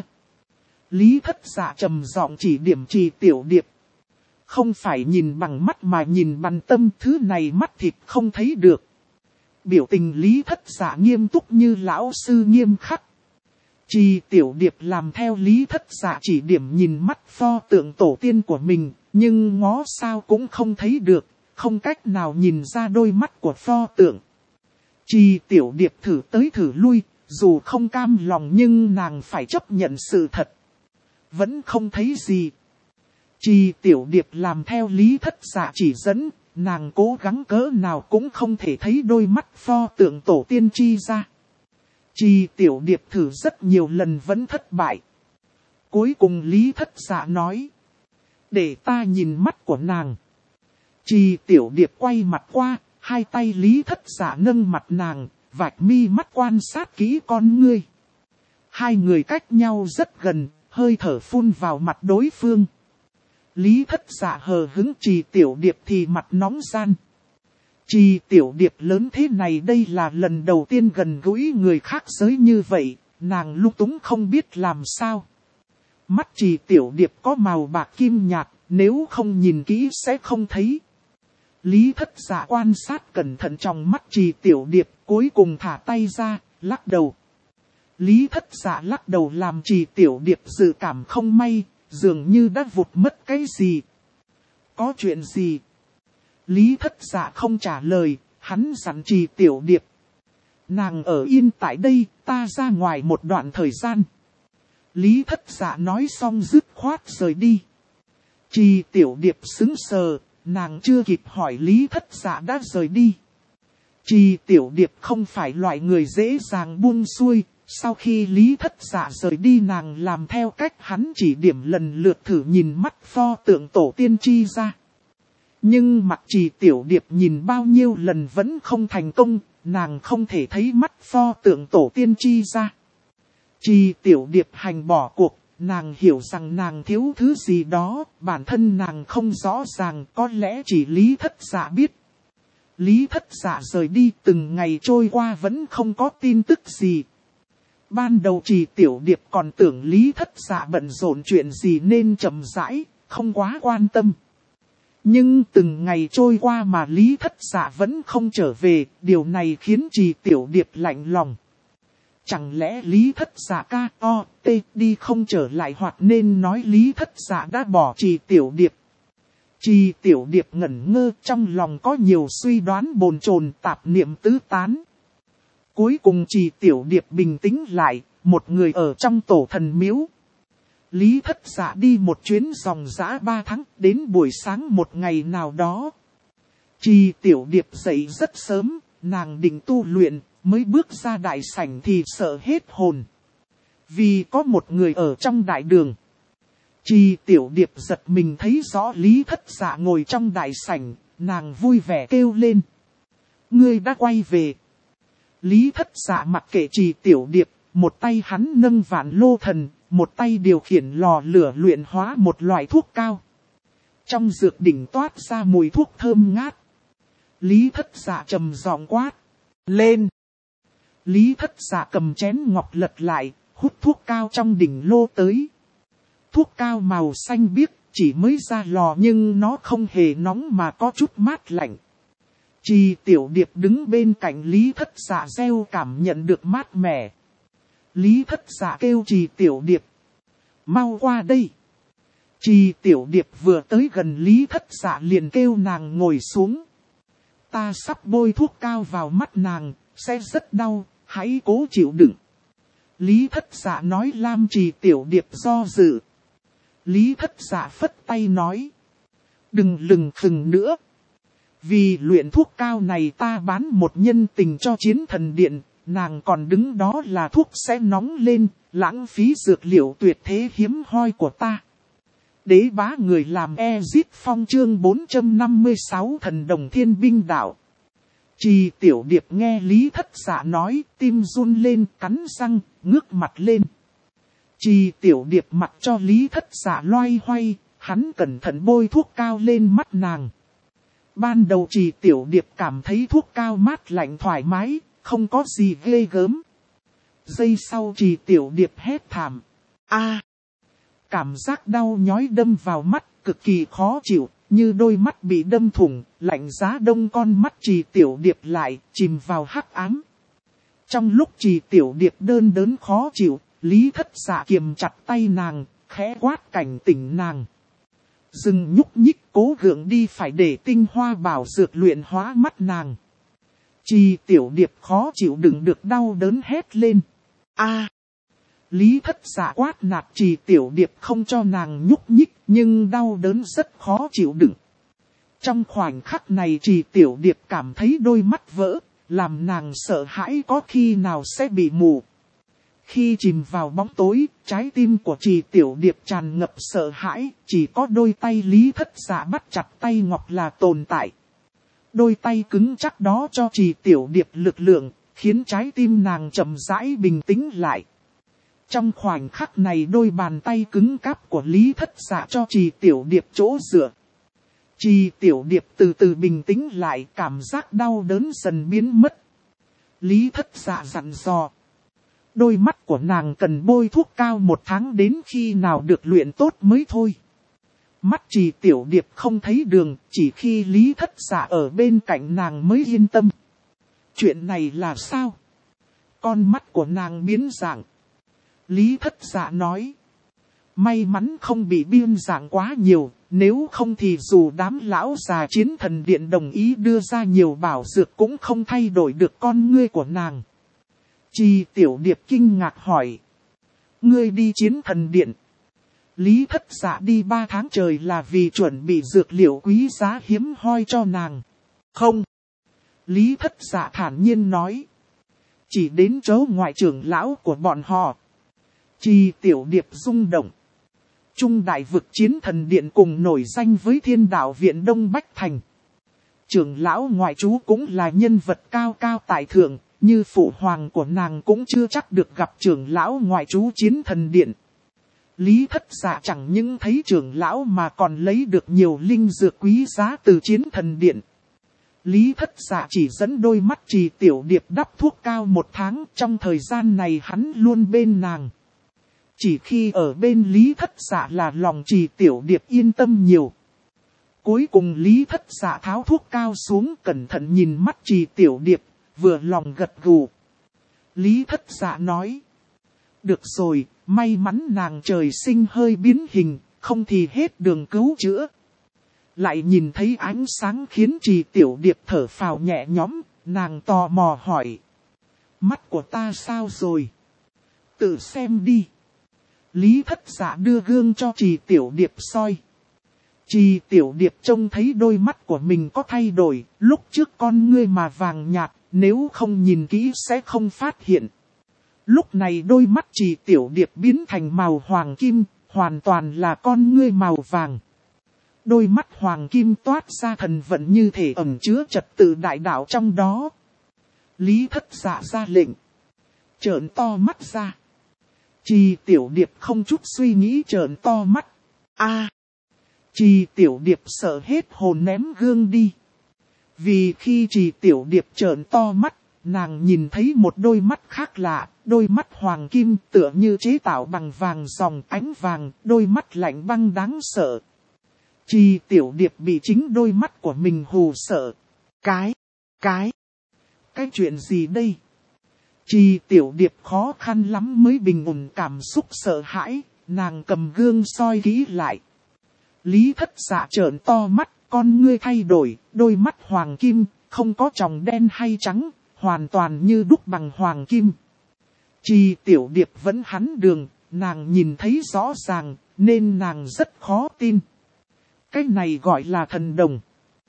Lý Thất Dạ trầm giọng chỉ điểm Trì Tiểu Điệp. Không phải nhìn bằng mắt mà nhìn bằng tâm, thứ này mắt thịt không thấy được. Biểu tình Lý Thất Dạ nghiêm túc như lão sư nghiêm khắc. Trì Tiểu Điệp làm theo Lý Thất Dạ chỉ điểm nhìn mắt pho tượng tổ tiên của mình, nhưng ngó sao cũng không thấy được, không cách nào nhìn ra đôi mắt của pho tượng. Trì Tiểu Điệp thử tới thử lui, dù không cam lòng nhưng nàng phải chấp nhận sự thật. Vẫn không thấy gì. Trì Tiểu Điệp làm theo Lý Thất Dạ chỉ dẫn, nàng cố gắng cỡ nào cũng không thể thấy đôi mắt pho tượng tổ tiên chi ra. Trì Tiểu Điệp thử rất nhiều lần vẫn thất bại. Cuối cùng Lý Thất Dạ nói. Để ta nhìn mắt của nàng. Trì Tiểu Điệp quay mặt qua, hai tay Lý Thất Dạ nâng mặt nàng, vạch mi mắt quan sát kỹ con ngươi. Hai người cách nhau rất gần, hơi thở phun vào mặt đối phương. Lý Thất Dạ hờ hững Trì Tiểu Điệp thì mặt nóng ran. Trì Tiểu Điệp lớn thế này đây là lần đầu tiên gần gũi người khác giới như vậy, nàng lung túng không biết làm sao. Mắt Trì Tiểu Điệp có màu bạc kim nhạt, nếu không nhìn kỹ sẽ không thấy. Lý Thất Dạ quan sát cẩn thận trong mắt Trì Tiểu Điệp, cuối cùng thả tay ra, lắc đầu. Lý Thất Dạ lắc đầu làm Trì Tiểu Điệp dự cảm không may, dường như đã vụt mất cái gì. Có chuyện gì? Lý Thất Dạ không trả lời, hắn dặn Trì Tiểu Điệp. Nàng ở yên tại đây, ta ra ngoài một đoạn thời gian. Lý Thất Dạ nói xong dứt khoát rời đi. Trì Tiểu Điệp sững sờ, nàng chưa kịp hỏi Lý Thất Dạ đã rời đi. Trì Tiểu Điệp không phải loại người dễ dàng buông xuôi, sau khi Lý Thất Dạ rời đi nàng làm theo cách hắn chỉ điểm lần lượt thử nhìn mắt pho tượng tổ tiên Chi ra. Nhưng mặt Trì Tiểu Điệp nhìn bao nhiêu lần vẫn không thành công, nàng không thể thấy mắt pho tượng tổ tiên Chi ra. Trì Tiểu Điệp hành bỏ cuộc, nàng hiểu rằng nàng thiếu thứ gì đó, bản thân nàng không rõ ràng, có lẽ chỉ Lý Thất Dạ biết. Lý Thất Dạ rời đi, từng ngày trôi qua vẫn không có tin tức gì. Ban đầu Trì Tiểu Điệp còn tưởng Lý Thất Dạ bận rộn chuyện gì nên chậm rãi, không quá quan tâm. Nhưng từng ngày trôi qua mà Lý Thất Dạ vẫn không trở về, điều này khiến Trì Tiểu Điệp lạnh lòng. Chẳng lẽ Lý Thất Dạ đi không trở lại hoặc nên nói Lý Thất Dạ đã bỏ Trì Tiểu Điệp. Trì Tiểu Điệp ngẩn ngơ, trong lòng có nhiều suy đoán bồn chồn, tạp niệm tứ tán. Cuối cùng Trì Tiểu Điệp bình tĩnh lại, một người ở trong tổ thần miếu. Lý Thất Dạ đi một chuyến dòng dã 3 tháng, đến buổi sáng một ngày nào đó. Trì Tiểu Điệp dậy rất sớm, nàng định tu luyện, mới bước ra đại sảnh thì sợ hết hồn. Vì có một người ở trong đại đường. Trì Tiểu Điệp giật mình thấy rõ Lý Thất Dạ ngồi trong đại sảnh, nàng vui vẻ kêu lên. Ngươi đã quay về. Lý Thất Dạ mặc kệ Trì Tiểu Điệp, một tay hắn nâng vạn lô thần, một tay điều khiển lò lửa luyện hóa một loại thuốc cao. Trong dược đỉnh toát ra mùi thuốc thơm ngát. Lý Thất Dạ trầm giọng quát. Lên! Lý Thất Dạ cầm chén ngọc lật lại, hút thuốc cao trong đỉnh lô tới. Thuốc cao màu xanh biếc, chỉ mới ra lò nhưng nó không hề nóng mà có chút mát lạnh. Trì Tiểu Điệp đứng bên cạnh Lý Thất Dạ gieo cảm nhận được mát mẻ. Lý Thất Dạ kêu Trì Tiểu Điệp. Mau qua đây. Trì Tiểu Điệp vừa tới gần Lý Thất Dạ liền kêu nàng ngồi xuống. Ta sắp bôi thuốc cao vào mắt nàng, sẽ rất đau, hãy cố chịu đựng. Lý Thất Dạ nói làm Trì Tiểu Điệp do dự. Lý Thất Dạ phất tay nói. Đừng lừng khừng nữa. Vì luyện thuốc cao này ta bán một nhân tình cho Chiến Thần Điện, nàng còn đứng đó là thuốc sẽ nóng lên, lãng phí dược liệu tuyệt thế hiếm hoi của ta. Đế bá người làm Ezit Phong chương 456 Thần Đồng Thiên Binh Đạo. Trì Tiểu Điệp nghe Lý Thất Dạ nói, tim run lên, cắn răng, ngước mặt lên. Trì Tiểu Điệp mặc cho Lý Thất Dạ loay hoay, hắn cẩn thận bôi thuốc cao lên mắt nàng. Ban đầu Trì Tiểu Điệp cảm thấy thuốc cao mát lạnh thoải mái, không có gì ghê gớm. Giây sau Trì Tiểu Điệp hét thảm. Cảm giác đau nhói đâm vào mắt, cực kỳ khó chịu, như đôi mắt bị đâm thủng, lạnh giá đông con mắt Trì Tiểu Điệp lại, chìm vào hắc ám. Trong lúc Trì Tiểu Điệp đơn đớn khó chịu, Lý Thất Dạ kiềm chặt tay nàng, khẽ quát cảnh tỉnh nàng. Dừng nhúc nhích, cố gượng đi phải để tinh hoa bảo dược luyện hóa mắt nàng. Trì Tiểu Điệp khó chịu đựng được đau đớn hét lên. Lý Thất Dạ quát nạt Trì Tiểu Điệp không cho nàng nhúc nhích, nhưng đau đớn rất khó chịu đựng. Trong khoảnh khắc này Trì Tiểu Điệp cảm thấy đôi mắt vỡ, làm nàng sợ hãi có khi nào sẽ bị mù. Khi chìm vào bóng tối, trái tim của Trì Tiểu Điệp tràn ngập sợ hãi, chỉ có đôi tay Lý Thất Dạ bắt chặt tay ngọc là tồn tại. Đôi tay cứng chắc đó cho Trì Tiểu Điệp lực lượng, khiến trái tim nàng chậm rãi bình tĩnh lại. Trong khoảnh khắc này đôi bàn tay cứng cáp của Lý Thất Dạ cho Trì Tiểu Điệp chỗ dựa. Trì Tiểu Điệp từ từ bình tĩnh lại, cảm giác đau đớn dần biến mất. Lý Thất Dạ dặn dò. Đôi mắt của nàng cần bôi thuốc cao 1 tháng đến khi nào được luyện tốt mới thôi. Mắt Trì Tiểu Điệp không thấy đường, chỉ khi Lý Thất Dạ ở bên cạnh nàng mới yên tâm. Chuyện này là sao? Con mắt của nàng biến dạng. Lý Thất Dạ nói. May mắn không bị biến dạng quá nhiều, nếu không thì dù đám lão già Chiến Thần Điện đồng ý đưa ra nhiều bảo dược cũng không thay đổi được con ngươi của nàng. Trì Tiểu Điệp kinh ngạc hỏi. Ngươi đi Chiến Thần Điện. Lý Thất Dạ đi 3 tháng trời là vì chuẩn bị dược liệu quý giá hiếm hoi cho nàng. Không. Lý Thất Dạ thản nhiên nói. Chỉ đến chỗ ngoại trưởng lão của bọn họ. Trì Tiểu Điệp rung động. Trung đại vực Chiến Thần Điện cùng nổi danh với Thiên Đạo Viện Đông Bách Thành. Trưởng lão ngoại trú cũng là nhân vật cao cao tại thượng, như phụ hoàng của nàng cũng chưa chắc được gặp trưởng lão ngoại trú Chiến Thần Điện. Lý Thất Dạ chẳng những thấy trưởng lão mà còn lấy được nhiều linh dược quý giá từ Chiến Thần Điện. Lý Thất Dạ chỉ dẫn đôi mắt Trì Tiểu Điệp đắp thuốc cao 1 tháng, trong thời gian này hắn luôn bên nàng. Chỉ khi ở bên Lý Thất Dạ là lòng Trì Tiểu Điệp yên tâm nhiều. Cuối cùng Lý Thất Dạ tháo thuốc cao xuống, cẩn thận nhìn mắt Trì Tiểu Điệp, vừa lòng gật gù. Lý Thất Dạ nói. Được rồi, may mắn nàng trời sinh hơi biến hình, không thì hết đường cứu chữa. Lại nhìn thấy ánh sáng khiến Trì Tiểu Điệp thở phào nhẹ nhõm, nàng tò mò hỏi. Mắt của ta sao rồi? Tự xem đi. Lý Thất Dạ đưa gương cho Trì Tiểu Điệp soi. Trì Tiểu Điệp trông thấy đôi mắt của mình có thay đổi, lúc trước con ngươi mà vàng nhạt, nếu không nhìn kỹ sẽ không phát hiện. Lúc này đôi mắt Trì Tiểu Điệp biến thành màu hoàng kim, hoàn toàn là con ngươi màu vàng. Đôi mắt hoàng kim toát ra thần vận như thể ẩn chứa trật tự đại đạo trong đó. Lý Thất Dạ ra lệnh. Trợn to mắt ra. Trì Tiểu Điệp không chút suy nghĩ trợn to mắt. Trì Tiểu Điệp sợ hết hồn ném gương đi. Vì khi Trì Tiểu Điệp trợn to mắt, nàng nhìn thấy một đôi mắt khác lạ, đôi mắt hoàng kim tựa như chế tạo bằng vàng dòng ánh vàng, đôi mắt lạnh băng đáng sợ. Trì Tiểu Điệp bị chính đôi mắt của mình hù sợ. Cái chuyện gì đây? Trì Tiểu Điệp khó khăn lắm mới bình ổn cảm xúc sợ hãi, nàng cầm gương soi kỹ lại. Lý Thất Dạ trợn to mắt, con ngươi thay đổi, đôi mắt hoàng kim, không có tròng đen hay trắng, hoàn toàn như đúc bằng hoàng kim. Trì Tiểu Điệp vẫn hắn đường, nàng nhìn thấy rõ ràng, nên nàng rất khó tin. Cái này gọi là thần đồng.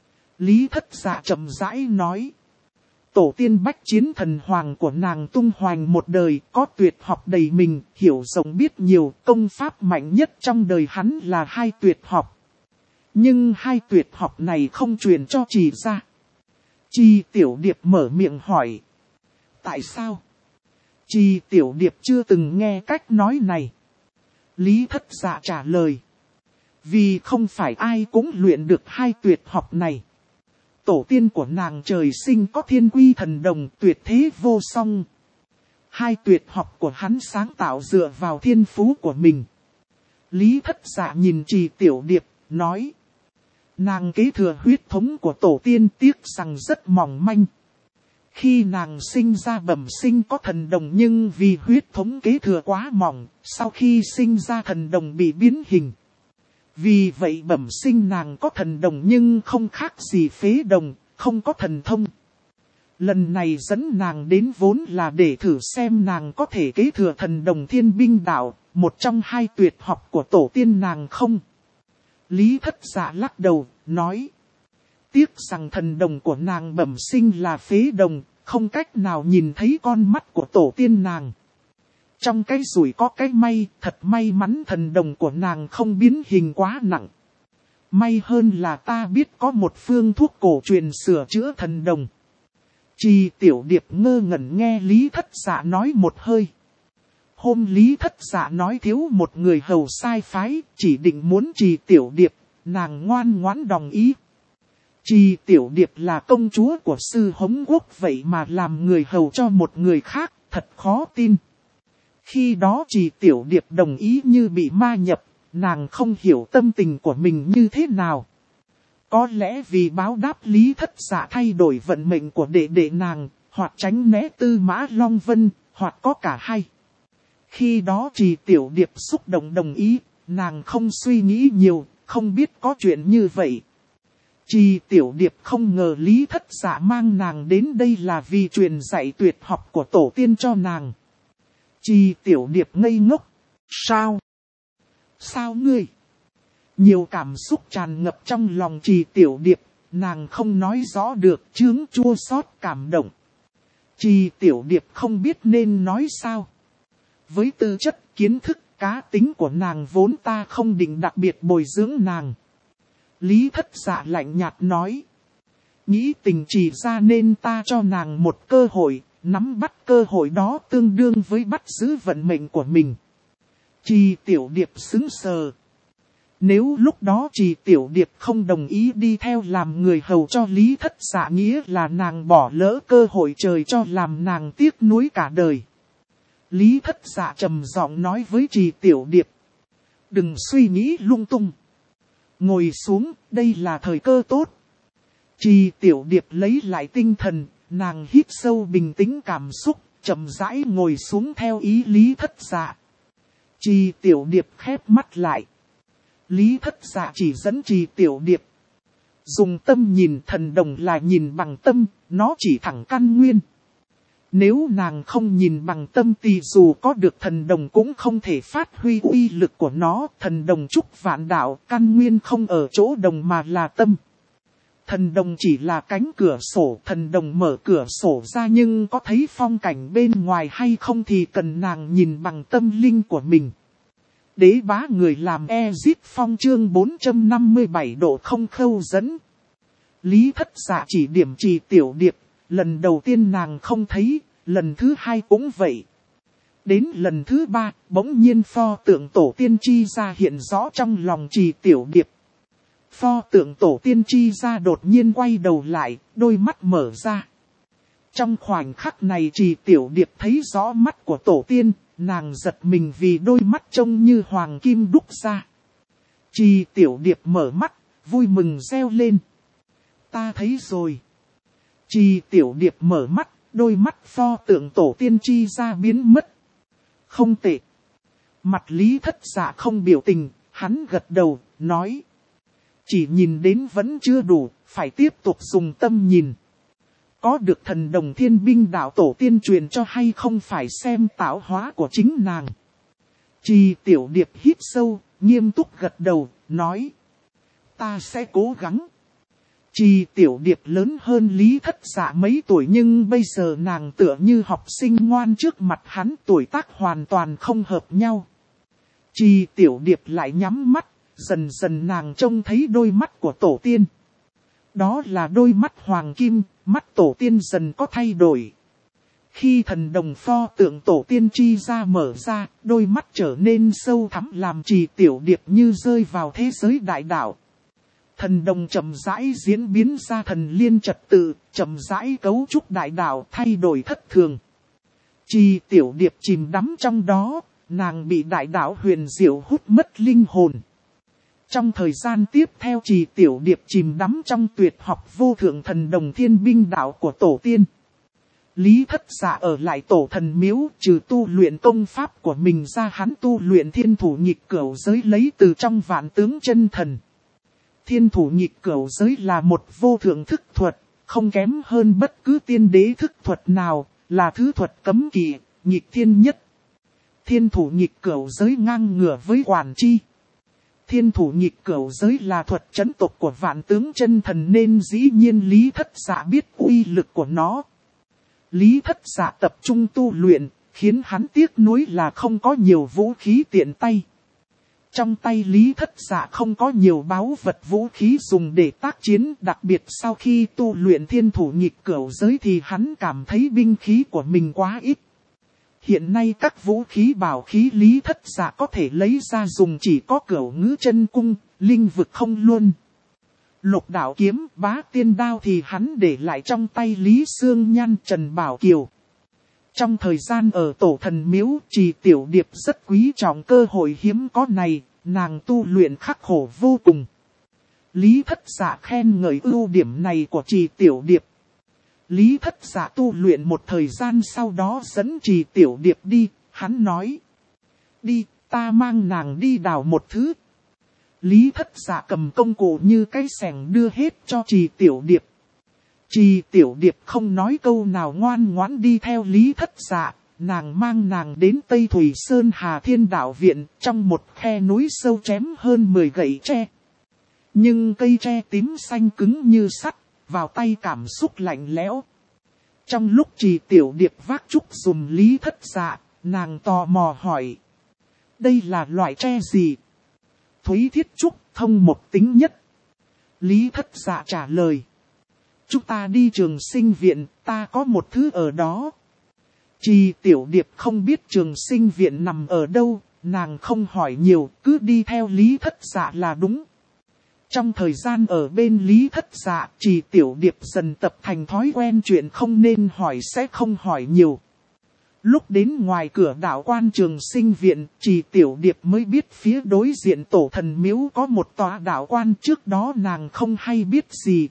Lý Thất Dạ chậm rãi nói. Tổ tiên bách chiến thần hoàng của nàng tung hoành một đời, có tuyệt học đầy mình, hiểu rộng biết nhiều, công pháp mạnh nhất trong đời hắn là 2 tuyệt học. Nhưng 2 tuyệt học này không truyền cho Trì ra. Trì Tiểu Điệp mở miệng hỏi. Tại sao? Trì Tiểu Điệp chưa từng nghe cách nói này. Lý Thất Dạ trả lời. Vì không phải ai cũng luyện được 2 tuyệt học này. Tổ tiên của nàng trời sinh có thiên quy thần đồng tuyệt thế vô song. 2 tuyệt học của hắn sáng tạo dựa vào thiên phú của mình. Lý Thất Dạ nhìn Trì Tiểu Điệp, nói. Nàng kế thừa huyết thống của tổ tiên, tiếc rằng rất mỏng manh. Khi nàng sinh ra bẩm sinh có thần đồng nhưng vì huyết thống kế thừa quá mỏng, sau khi sinh ra thần đồng bị biến hình. Vì vậy bẩm sinh nàng có thần đồng nhưng không khác gì phế đồng, không có thần thông. Lần này dẫn nàng đến vốn là để thử xem nàng có thể kế thừa thần đồng thiên binh đạo, một trong 2 tuyệt học của tổ tiên nàng không. Lý Thất Dạ lắc đầu, nói. Tiếc rằng thần đồng của nàng bẩm sinh là phế đồng, không cách nào nhìn thấy con mắt của tổ tiên nàng. Trong cái rủi có cái may, thật may mắn thần đồng của nàng không biến hình quá nặng. May hơn là ta biết có một phương thuốc cổ truyền sửa chữa thần đồng. Trì Tiểu Điệp ngơ ngẩn nghe Lý Thất Dạ nói một hơi. Hôm Lý Thất Dạ nói thiếu một người hầu sai phái, chỉ định muốn Trì Tiểu Điệp, nàng ngoan ngoãn đồng ý. Trì Tiểu Điệp là công chúa của sư Hống Quốc vậy mà làm người hầu cho một người khác, thật khó tin. Khi đó Trì Tiểu Điệp đồng ý như bị ma nhập, nàng không hiểu tâm tình của mình như thế nào. Có lẽ vì báo đáp Lý Thất Dạ thay đổi vận mệnh của đệ đệ nàng, hoặc tránh né Tư Mã Long Vân, hoặc có cả hai. Khi đó Trì Tiểu Điệp xúc động đồng ý, nàng không suy nghĩ nhiều, không biết có chuyện như vậy. Trì Tiểu Điệp không ngờ Lý Thất Dạ mang nàng đến đây là vì truyền dạy tuyệt học của tổ tiên cho nàng. Trì Tiểu Điệp ngây ngốc. Sao? Sao ngươi? Nhiều cảm xúc tràn ngập trong lòng Trì Tiểu Điệp, nàng không nói rõ được, chướng chua xót cảm động. Trì Tiểu Điệp không biết nên nói sao. Với tư chất, kiến thức, cá tính của nàng vốn ta không định đặc biệt bồi dưỡng nàng. Lý Thất Dạ lạnh nhạt nói. Nghĩ tình Trì ra nên ta cho nàng một cơ hội, nắm bắt cơ hội đó tương đương với bắt giữ vận mệnh của mình. Trì Tiểu Điệp sững sờ. Nếu lúc đó Trì Tiểu Điệp không đồng ý đi theo làm người hầu cho Lý Thất Dạ nghĩa là nàng bỏ lỡ cơ hội trời cho làm nàng tiếc nuối cả đời. Lý Thất Dạ trầm giọng nói với Trì Tiểu Điệp. Đừng suy nghĩ lung tung. Ngồi xuống, đây là thời cơ tốt. Trì Tiểu Điệp lấy lại tinh thần, nàng hít sâu bình tĩnh cảm xúc, chậm rãi ngồi xuống theo ý Lý Thất Dạ. Trì Tiểu Điệp khép mắt lại. Lý Thất Dạ chỉ dẫn Trì Tiểu Điệp. Dùng tâm nhìn, thần đồng là nhìn bằng tâm, nó chỉ thẳng căn nguyên. Nếu nàng không nhìn bằng tâm thì dù có được thần đồng cũng không thể phát huy uy lực của nó. Thần đồng trúc vạn đạo, căn nguyên không ở chỗ đồng mà là tâm. Thần đồng chỉ là cánh cửa sổ, thần đồng mở cửa sổ ra nhưng có thấy phong cảnh bên ngoài hay không thì cần nàng nhìn bằng tâm linh của mình. Đế bá người làm Ezip Phong chương 457 độ không khâu dẫn. Lý Thất Dạ chỉ điểm Trì Tiểu Điệp, lần đầu tiên nàng không thấy, lần thứ hai cũng vậy. Đến lần thứ ba, bỗng nhiên pho tượng tổ tiên Chi ra hiện rõ trong lòng Trì Tiểu Điệp. Pho tượng tổ tiên Chi ra đột nhiên quay đầu lại, đôi mắt mở ra. Trong khoảnh khắc này Trì Tiểu Điệp thấy rõ mắt của tổ tiên, nàng giật mình vì đôi mắt trông như hoàng kim đúc ra. Trì Tiểu Điệp mở mắt, vui mừng reo lên. Ta thấy rồi. Trì Tiểu Điệp mở mắt, đôi mắt pho tượng tổ tiên Chi ra biến mất. Không tệ. Mặt Lý Thất Dạ không biểu tình, hắn gật đầu, nói. Chỉ nhìn đến vẫn chưa đủ, phải tiếp tục dùng tâm nhìn. Có được thần đồng thiên binh đạo tổ tiên truyền cho hay không phải xem tạo hóa của chính nàng. Trì Tiểu Điệp hít sâu, nghiêm túc gật đầu, nói. Ta sẽ cố gắng. Trì Tiểu Điệp lớn hơn Lý Thất Dạ mấy tuổi nhưng bây giờ nàng tựa như học sinh ngoan trước mặt hắn, tuổi tác hoàn toàn không hợp nhau. Trì Tiểu Điệp lại nhắm mắt, dần dần nàng trông thấy đôi mắt của tổ tiên. Đó là đôi mắt hoàng kim, mắt tổ tiên dần có thay đổi. Khi thần đồng pho tượng tổ tiên Chi ra mở ra, đôi mắt trở nên sâu thẳm làm Trì Tiểu Điệp như rơi vào thế giới đại đạo. Thần đồng chậm rãi diễn biến ra thần liên trật tự, chậm rãi cấu trúc đại đạo thay đổi thất thường. Trì Tiểu Điệp chìm đắm trong đó, nàng bị đại đạo huyền diệu hút mất linh hồn. Trong thời gian tiếp theo Trì Tiểu Điệp chìm đắm trong tuyệt học vô thượng thần đồng thiên binh đạo của tổ tiên. Lý Thất Dạ ở lại tổ thần miếu, trừ tu luyện công pháp của mình ra hắn tu luyện thiên thủ nghịch cửu giới lấy từ trong vạn tướng chân thần. Thiên thủ nghịch cửu giới là một vô thượng thức thuật, không kém hơn bất cứ tiên đế thức thuật nào, là thứ thuật cấm kỵ, nghịch thiên nhất. Thiên thủ nghịch cửu giới ngang ngửa với Quản Chi. Thiên thủ nghịch cửu giới là thuật trấn tộc của vạn tướng chân thần nên dĩ nhiên Lý Thất Dạ biết uy lực của nó. Lý Thất Dạ tập trung tu luyện, khiến hắn tiếc nuối là không có nhiều vũ khí tiện tay. Trong tay Lý Thất Dạ không có nhiều báu vật vũ khí dùng để tác chiến, đặc biệt sau khi tu luyện thiên thủ nghịch cửu giới thì hắn cảm thấy binh khí của mình quá ít. Hiện nay các vũ khí bảo khí Lý Thất Dạ có thể lấy ra dùng chỉ có Cửu Ngữ Chân Cung, linh vực không luôn. Lục đạo kiếm, Bá Tiên đao thì hắn để lại trong tay Lý Xương Nhan, Trần Bảo Kiều. Trong thời gian ở Tổ Thần Miếu, Trì Tiểu Điệp rất quý trọng cơ hội hiếm có này, nàng tu luyện khắc khổ vô cùng. Lý Thất Dạ khen ngợi ưu điểm này của Trì Tiểu Điệp. Lý Thất Dạ tu luyện một thời gian sau đó dẫn Trì Tiểu Điệp đi, hắn nói. Đi, ta mang nàng đi đào một thứ. Lý Thất Dạ cầm công cụ như cái xẻng đưa hết cho Trì Tiểu Điệp. Trì Tiểu Điệp không nói câu nào ngoan ngoãn đi theo Lý Thất Dạ, nàng mang nàng đến Tây Thủy Sơn Hà Thiên Đạo Viện, trong một khe núi sâu chém hơn 10 gậy tre. Nhưng cây tre tím xanh cứng như sắt, vào tay cảm xúc lạnh lẽo. Trong lúc Trì Tiểu Điệp vác trúc dùm Lý Thất Dạ, nàng tò mò hỏi. Đây là loại tre gì? Thúy thiết trúc, thông một tính nhất. Lý Thất Dạ trả lời. Chúng ta đi Trường Sinh Viện, ta có một thứ ở đó. Trì Tiểu Điệp không biết Trường Sinh Viện nằm ở đâu, nàng không hỏi nhiều, cứ đi theo Lý Thất Dạ là đúng. Trong thời gian ở bên Lý Thất Dạ, Trì Tiểu Điệp dần tập thành thói quen chuyện không nên hỏi sẽ không hỏi nhiều. Lúc đến ngoài cửa đạo quan Trường Sinh Viện, Trì Tiểu Điệp mới biết phía đối diện Tổ Thần Miếu có một tòa đạo quan, trước đó nàng không hay biết gì.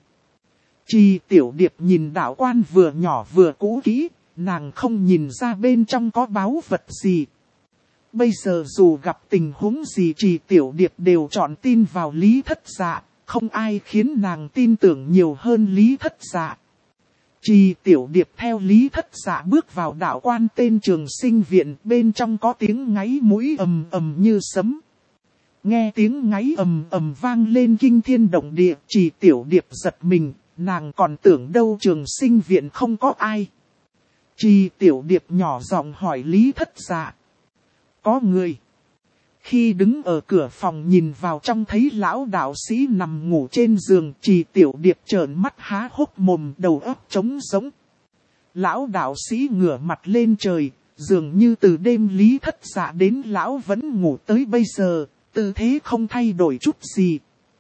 Trì Tiểu Điệp nhìn đạo quan vừa nhỏ vừa cũ kỹ, nàng không nhìn ra bên trong có báu vật gì. Bây giờ dù gặp tình huống gì Trì Tiểu Điệp đều chọn tin vào Lý Thất Dạ, không ai khiến nàng tin tưởng nhiều hơn Lý Thất Dạ. Trì Tiểu Điệp theo Lý Thất Dạ bước vào đạo quan tên Trường Sinh Viện, bên trong có tiếng ngáy mũi ầm ầm như sấm. Nghe tiếng ngáy ầm ầm vang lên kinh thiên động địa, Trì Tiểu Điệp giật mình, nàng còn tưởng đâu Trường Sinh Viện không có ai. Trì Tiểu Điệp nhỏ giọng hỏi Lý Thất Dạ. Có người. Khi đứng ở cửa phòng nhìn vào trong thấy lão đạo sĩ nằm ngủ trên giường, Trì Tiểu Điệp trợn mắt há hốc mồm, đầu óc trống rỗng. Lão đạo sĩ ngửa mặt lên trời, dường như từ đêm Lý Thất Dạ đến lão vẫn ngủ tới bây giờ, tư thế không thay đổi chút gì.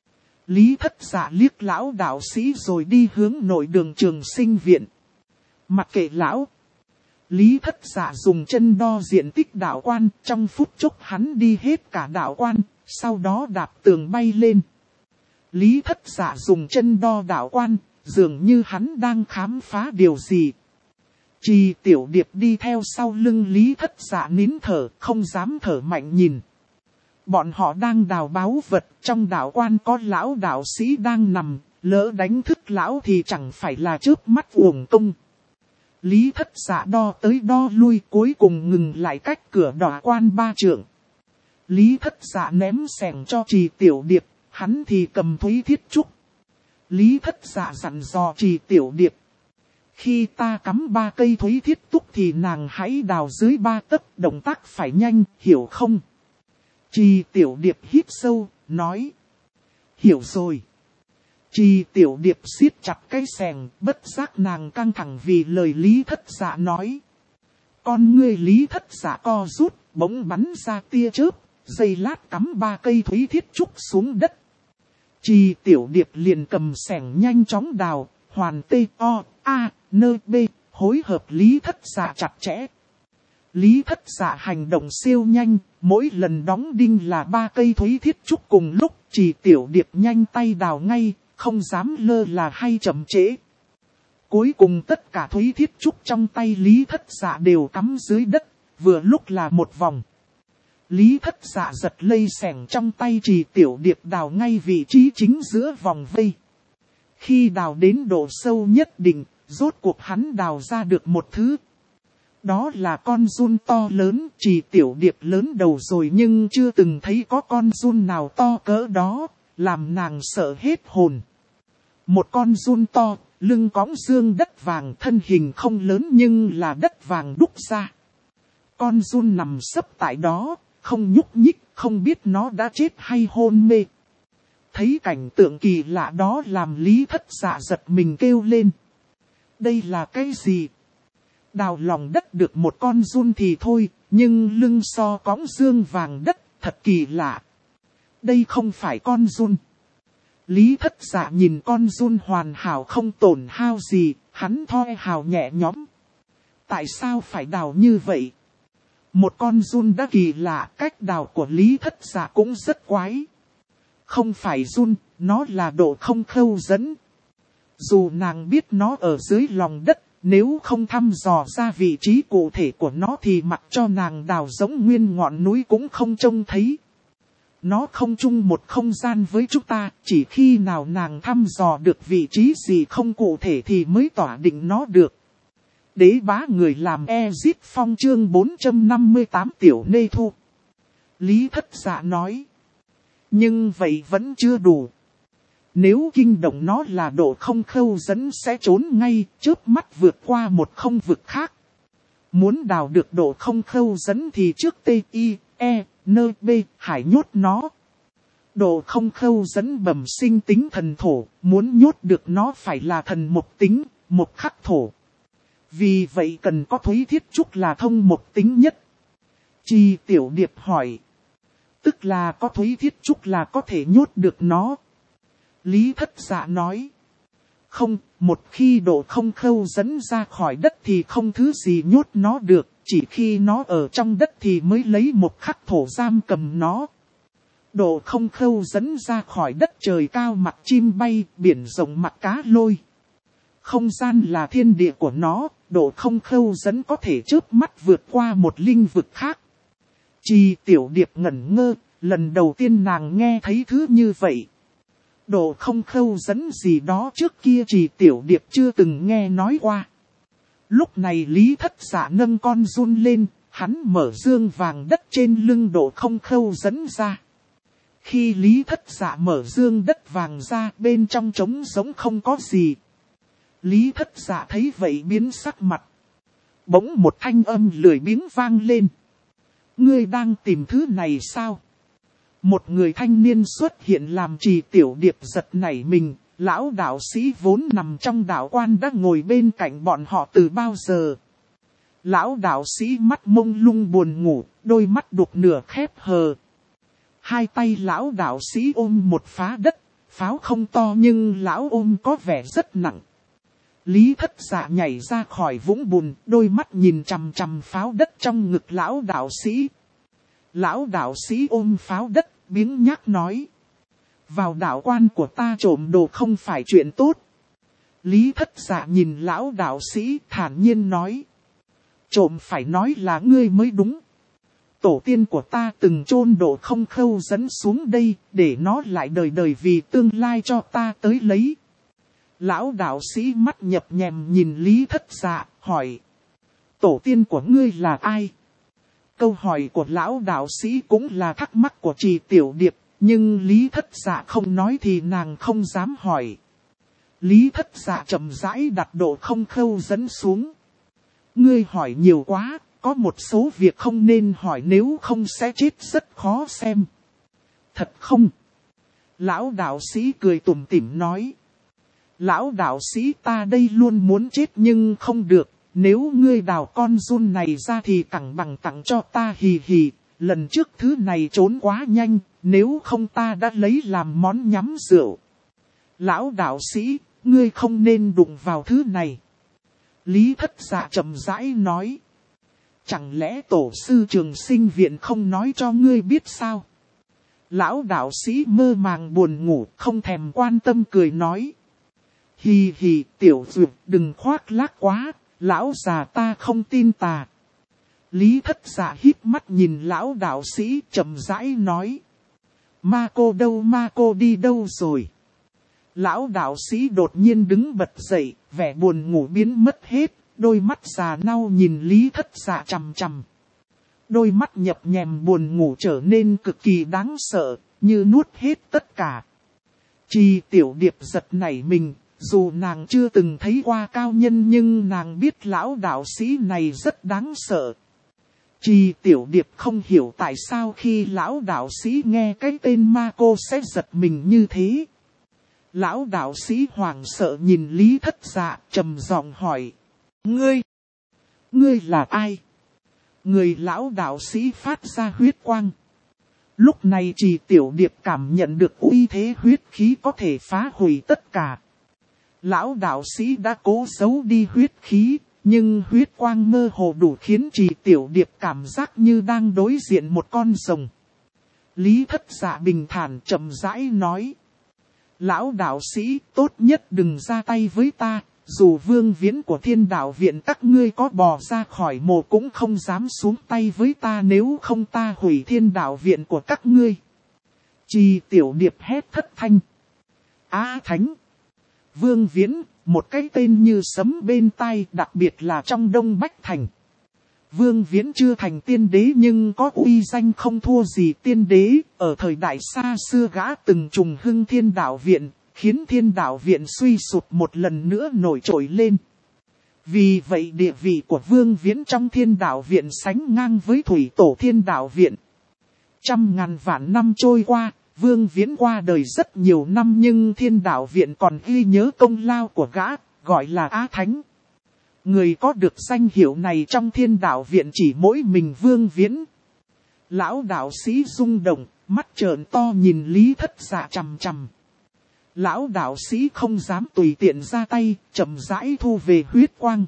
Lý Thất Dạ liếc lão đạo sĩ rồi đi hướng nội đường Trường Sinh Viện. Mặc kệ lão. Lý Thất Dạ dùng chân đo diện tích đạo quan, trong phút chốc hắn đi hết cả đạo quan, sau đó đạp tường bay lên. Lý Thất Dạ dùng chân đo đạo quan, dường như hắn đang khám phá điều gì. Trì Tiểu Điệp đi theo sau lưng Lý Thất Dạ nín thở, không dám thở mạnh nhìn. Bọn họ đang đào báu vật, trong đạo quan có lão đạo sĩ đang nằm, lỡ đánh thức lão thì chẳng phải là chớp mắt uổng công. Lý Thất Dạ đo tới đo lui, cuối cùng ngừng lại cách cửa đạo quan 3 trượng. Lý Thất Dạ ném xẻng cho Trì Tiểu Điệp, hắn thì cầm thúy thiết trúc. Lý Thất Dạ dặn dò Trì Tiểu Điệp. Khi ta cắm 3 cây thúy thiết trúc thì nàng hãy đào dưới 3 tấc, động tác phải nhanh, hiểu không? Trì Tiểu Điệp hít sâu, nói. Hiểu rồi. Trì Tiểu Điệp siết chặt cái xẻng, bất giác nàng căng thẳng vì lời Lý Thất Dạ nói. Con ngươi Lý Thất Dạ co rút, bỗng bắn ra tia chớp, giây lát cắm 3 cây thúy thiết trúc xuống đất. Trì Tiểu Điệp liền cầm xẻng nhanh chóng đào, hoàn T-O-A-N-B, hối hợp Lý Thất Dạ chặt chẽ. Lý Thất Dạ hành động siêu nhanh, mỗi lần đóng đinh là 3 cây thúy thiết trúc cùng lúc, Trì Tiểu Điệp nhanh tay đào ngay, không dám lơ là hay chậm trễ. Cuối cùng tất cả thúy thiết trúc trong tay Lý Thất Dạ đều cắm dưới đất, vừa lúc là một vòng. Lý Thất Dạ giật lây xẻng trong tay Trì Tiểu Điệp đào ngay vị trí chính giữa vòng vây. Khi đào đến độ sâu nhất định, rốt cuộc hắn đào ra được một thứ. Đó là con giun to lớn, Trì Tiểu Điệp lớn đầu rồi nhưng chưa từng thấy có con giun nào to cỡ đó, làm nàng sợ hết hồn. Một con giun to, lưng cõng xương đất vàng, thân hình không lớn nhưng là đất vàng đúc ra. Con giun nằm sấp tại đó, không nhúc nhích, không biết nó đã chết hay hôn mê. Thấy cảnh tượng kỳ lạ đó làm Lý Thất Dạ giật mình kêu lên. Đây là cái gì? đào lòng đất được một con giun thì thôi, nhưng lưng so cõng dương vàng đất, thật kỳ lạ. Đây không phải con giun. Lý Thất Dạ nhìn con giun hoàn hảo không tổn hao gì, hắn thoi hào nhẹ nhõm. Tại sao phải đào như vậy? Một con giun đã kỳ lạ, cách đào của Lý Thất Dạ cũng rất quái. Không phải giun, nó là độ không khâu dẫn. Dù nàng biết nó ở dưới lòng đất, nếu không thăm dò ra vị trí cụ thể của nó thì mặc cho nàng đào giống nguyên ngọn núi cũng không trông thấy. Nó không chung một không gian với chúng ta, chỉ khi nào nàng thăm dò được vị trí gì không cụ thể thì mới tỏa định nó được. Đế bá người làm Ezip Phong chương 458 tiểu nê thu. Lý Thất Dạ nói. Nhưng vậy vẫn chưa đủ. Nếu kinh động nó là độ không khâu dẫn sẽ trốn ngay, chớp mắt vượt qua một không vực khác. Muốn đào được độ không khâu dẫn thì trước T-I-E-N-B hải nhốt nó. Độ không khâu dẫn bẩm sinh tính thần thổ, muốn nhốt được nó phải là thần mộc tính, mộc khắc thổ. Vì vậy cần có Thúy Thiết Trúc là thông mộc tính nhất. Chi Tiểu Điệp hỏi. Tức là có Thúy Thiết Trúc là có thể nhốt được nó. Lý Thất Dạ nói. Không, một khi độ không khâu dẫn ra khỏi đất thì không thứ gì nhốt nó được. Chỉ khi nó ở trong đất thì mới lấy một khắc thổ giam cầm nó. Độ không khâu dẫn ra khỏi đất trời cao mặc chim bay, biển rộng mặc cá lôi. Không gian là thiên địa của nó, độ không khâu dẫn có thể chớp mắt vượt qua một linh vực khác. Chi Tiểu Điệp ngẩn ngơ, lần đầu tiên nàng nghe thấy thứ như vậy. Độ không khâu dẫn gì đó trước kia Chi Tiểu Điệp chưa từng nghe nói qua. Lúc này Lý Thất Dạ nâng con giun lên, hắn mở dương vàng đất trên lưng độ không khâu dẫn ra. Khi Lý Thất Dạ mở dương đất vàng ra, bên trong trống giống không có gì. Lý Thất Dạ thấy vậy biến sắc mặt. Bỗng một thanh âm lười biếng vang lên. Ngươi đang tìm thứ này sao? Một người thanh niên xuất hiện làm Trì Tiểu Điệp giật nảy mình. Lão đạo sĩ vốn nằm trong đạo quan đã ngồi bên cạnh bọn họ từ bao giờ. Lão đạo sĩ mắt mông lung buồn ngủ, đôi mắt đục nửa khép hờ. Hai tay lão đạo sĩ ôm một phá đất, pháo không to nhưng lão ôm có vẻ rất nặng. Lý Thất Dạ nhảy ra khỏi vũng bùn, đôi mắt nhìn chằm chằm pháo đất trong ngực lão đạo sĩ. Lão đạo sĩ ôm pháo đất, biếng nhác nói. Vào đạo quan của ta trộm đồ không phải chuyện tốt. Lý Thất Dạ nhìn lão đạo sĩ thản nhiên nói. Trộm phải nói là ngươi mới đúng. Tổ tiên của ta từng chôn độ không khâu dẫn xuống đây, để nó lại đời đời vì tương lai cho ta tới lấy. Lão đạo sĩ mắt nhập nhèm nhìn Lý Thất Dạ, hỏi. Tổ tiên của ngươi là ai? Câu hỏi của lão đạo sĩ cũng là thắc mắc của Trì Tiểu Điệp, nhưng Lý Thất Dạ không nói thì nàng không dám hỏi. Lý Thất Dạ chậm rãi đặt độ không khâu dẫn xuống. Ngươi hỏi nhiều quá, có một số việc không nên hỏi nếu không sẽ chết rất khó xem. Thật không? Lão đạo sĩ cười tủm tỉm nói. Lão đạo sĩ ta đây luôn muốn chết nhưng không được, nếu ngươi đào con giun này ra thì cẳng bằng tặng cho ta hì hì, lần trước thứ này trốn quá nhanh, nếu không ta đã lấy làm món nhắm rượu. Lão đạo sĩ, ngươi không nên đụng vào thứ này. Lý Thất Dạ chậm rãi nói. Chẳng lẽ tổ sư Trường Sinh Viện không nói cho ngươi biết sao? Lão đạo sĩ mơ màng buồn ngủ, không thèm quan tâm cười nói. Hì hì, tiểu dược, đừng khoác lác quá, lão già ta không tin tà. Lý Thất Dạ híp mắt nhìn lão đạo sĩ chậm rãi nói. Ma cô đi đâu rồi? Lão đạo sĩ đột nhiên đứng bật dậy, vẻ buồn ngủ biến mất hết, đôi mắt già nau nhìn Lý Thất Dạ chằm chằm. Đôi mắt nhập nhèm buồn ngủ trở nên cực kỳ đáng sợ, như nuốt hết tất cả. Chi Tiểu Điệp giật nảy mình, dù nàng chưa từng thấy qua cao nhân nhưng nàng biết lão đạo sĩ này rất đáng sợ. Chi Tiểu Điệp không hiểu tại sao khi lão đạo sĩ nghe cái tên ma cô sẽ giật mình như thế. Lão đạo sĩ hoảng sợ nhìn Lý Thất Dạ trầm giọng hỏi. Ngươi! Ngươi là ai? Người lão đạo sĩ phát ra huyết quang. Lúc này Trì Tiểu Điệp cảm nhận được uy thế huyết khí có thể phá hủy tất cả. Lão đạo sĩ đã cố giấu đi huyết khí, nhưng huyết quang mơ hồ đủ khiến Trì Tiểu Điệp cảm giác như đang đối diện một con rồng. Lý Thất Dạ bình thản chậm rãi nói. Lão đạo sĩ, tốt nhất đừng ra tay với ta, dù Vương Viễn của Thiên Đạo Viện các ngươi có bò ra khỏi mồ cũng không dám xuống tay với ta, nếu không ta hủy Thiên Đạo Viện của các ngươi. Trì Tiểu Điệp hét thất thanh. Á Thánh! Vương Viễn, một cái tên như sấm bên tai, đặc biệt là trong Đông Bách Thành. Vương Viễn chưa thành tiên đế nhưng có uy danh không thua gì tiên đế, ở thời đại xa xưa gã từng trùng hưng Thiên Đạo Viện, khiến Thiên Đạo Viện suy sụp một lần nữa nổi trội lên. Vì vậy địa vị của Vương Viễn trong Thiên Đạo Viện sánh ngang với Thủy Tổ Thiên Đạo Viện. Trăm ngàn vạn năm trôi qua, Vương Viễn qua đời rất nhiều năm nhưng Thiên Đạo Viện còn ghi nhớ công lao của gã, gọi là Á Thánh. Người có được danh hiệu này trong Thiên Đạo Viện chỉ mỗi mình Vương Viễn. Lão đạo sĩ rung động, mắt trợn to nhìn Lý Thất Dạ chằm chằm. Lão đạo sĩ không dám tùy tiện ra tay, chậm rãi thu về huyết quang.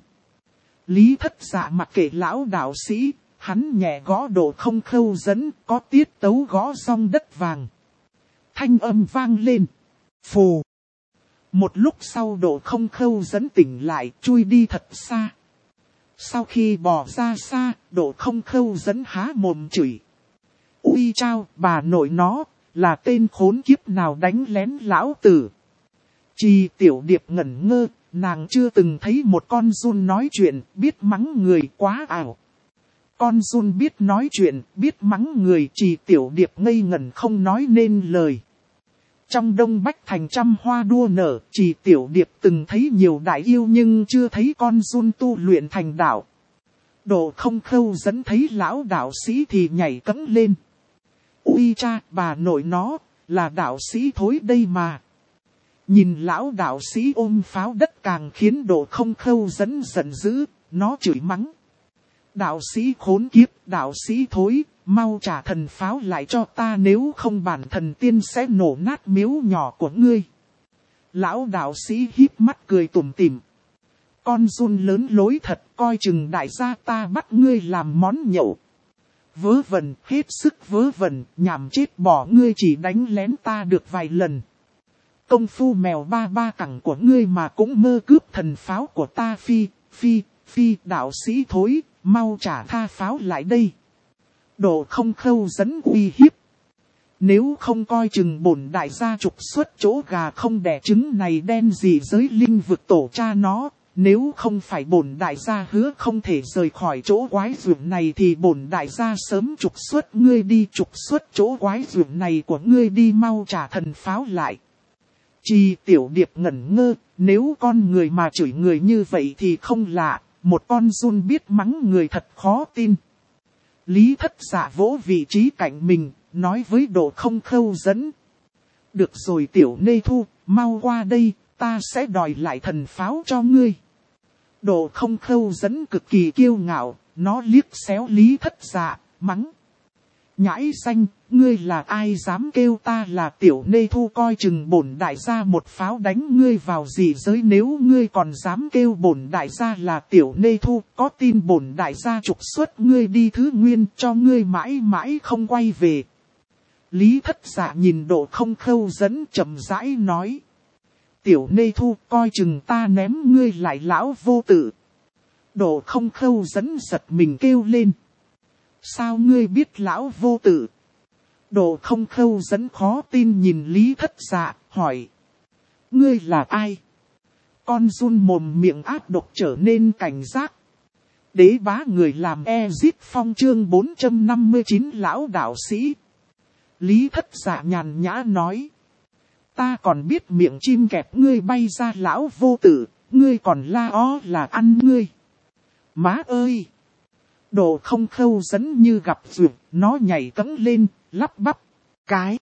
Lý Thất Dạ mặc kệ lão đạo sĩ, hắn nhẹ gõ Độ Không Khâu Dẫn, có tiết tấu gõ song đất vàng. Thanh âm vang lên. Phù. Một lúc sau Độ Không Khâu Dẫn tỉnh lại, chui đi thật xa. Sau khi bỏ ra xa, Độ Không Khâu Dẫn há mồm chửi. Ui chao, bà nội nó, là tên khốn kiếp nào đánh lén lão tử. Trì Tiểu Điệp ngẩn ngơ, nàng chưa từng thấy một con giun nói chuyện, biết mắng người quá ảo. Con giun biết nói chuyện, biết mắng người, Trì Tiểu Điệp ngây ngẩn không nói nên lời. Trong Đông Bách Thành trăm hoa đua nở, Trì Tiểu Điệp từng thấy nhiều đại yêu nhưng chưa thấy con giun tu luyện thành đạo. Độ Không Khâu Dẫn thấy lão đạo sĩ thì nhảy cẫng lên. Ui cha, bà nội nó, là đạo sĩ thối đây mà. Nhìn lão đạo sĩ ôm pháo đất càng khiến Độ Không Khâu Dẫn giận dữ, nó chửi mắng. Đạo sĩ khốn kiếp, đạo sĩ thối, mau trả thần pháo lại cho ta nếu không bản thần tiên sẽ nổ nát miếu nhỏ của ngươi. Lão đạo sĩ híp mắt cười tủm tỉm. Con giun lớn lối thật, coi chừng đại gia ta bắt ngươi làm món nhậu. Vớ vẩn, hết sức vớ vẩn, nhảm chết bỏ, ngươi chỉ đánh lén ta được vài lần. Công phu mèo ba ba cẳng của ngươi mà cũng mơ cướp thần pháo của ta. Phi, đạo sĩ thối, mau trả tha pháo lại đây. Độ Không Khâu Dẫn uy hiếp. Nếu không coi chừng bổn đại gia trục xuất chỗ gà không đẻ trứng này đen gì giới linh vực tổ cha nó. Nếu không phải bổn đại gia hứa không thể rời khỏi chỗ quái dưỡng này thì bổn đại gia sớm trục xuất ngươi đi, trục xuất chỗ quái dưỡng này của ngươi đi, mau trả thần pháo lại. Trì Tiểu Điệp ngẩn ngơ, nếu con người mà chửi người như vậy thì không lạ, một con giun biết mắng người thật khó tin. Lý Thất Dạ vỗ vị trí cạnh mình, nói với Độ Không Khâu Dẫn. Được rồi Tiểu Nê Thu, mau qua đây, ta sẽ đòi lại thần pháo cho ngươi. Độ Không Khâu Dẫn cực kỳ kiêu ngạo, nó liếc xéo Lý Thất Dạ, mắng. Nhãi xanh, ngươi là ai dám kêu ta là Tiểu Nê Thu, coi chừng bổn đại gia một pháo đánh ngươi vào dị giới, nếu ngươi còn dám kêu bổn đại gia là Tiểu Nê Thu, có tin bổn đại gia trục xuất ngươi đi Thứ Nguyên cho ngươi mãi mãi không quay về. Lý Thất Dạ nhìn Độ Không Khâu Dẫn chậm rãi nói. Tiểu Nê Thu, coi chừng ta ném ngươi lại lão vô tử. Độ Không Khâu Dẫn giật mình kêu lên. Sao ngươi biết lão vô tử? Độ Không Khâu Dẫn khó tin nhìn Lý Thất Dạ, hỏi. Ngươi là ai? Con giun mồm miệng ác độc trở nên cảnh giác. Đế bá người làm Ezit Phong chương 459 lão đạo sĩ. Lý Thất Dạ nhàn nhã nói. Ta còn biết miệng chim kẹp ngươi bay ra lão vô tử, ngươi còn la ó là ăn ngươi. Má ơi! Độ Không Khâu Dẫn như gặp duyệt, nó nhảy cẫng lên, lắp bắp. Cái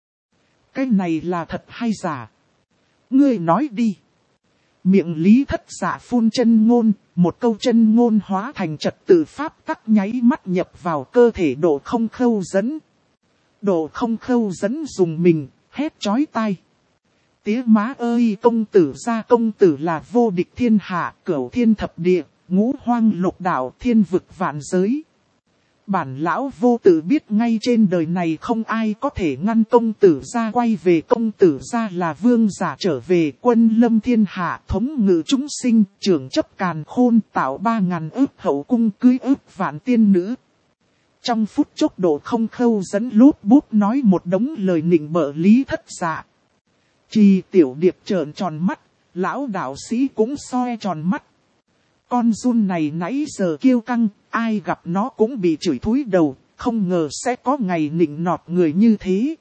này là thật hay giả? Ngươi nói đi. Miệng Lý Thất Dạ phun chân ngôn, một câu chân ngôn hóa thành trật tự pháp tắc nháy mắt nhập vào cơ thể Độ Không Khâu Dẫn. Độ Không Khâu Dẫn dùng mình, hét chói tai. Tía má ơi, công tử là vô địch thiên hạ, cửu thiên thập địa, ngũ hoang lục đạo, thiên vực vạn giới. Bản lão vô tử biết ngay trên đời này không ai có thể ngăn công tử gia quay về. Công tử gia là vương giả trở về, quân lâm thiên hạ, thống ngự chúng sinh, trưởng chấp càn khôn, tạo 3.000 ức hậu cung, cưới ức vạn tiên nữ. Trong phút chốc Độ Không Khâu Dẫn lút bút nói một đống lời nịnh bợ Lý Thất Dạ. Trì Tiểu Điệp trợn tròn mắt, lão đạo sĩ cũng soi tròn mắt. Con giun này nãy giờ kiêu căng, ai gặp nó cũng bị chửi thúi đầu, không ngờ sẽ có ngày nịnh nọt người như thế.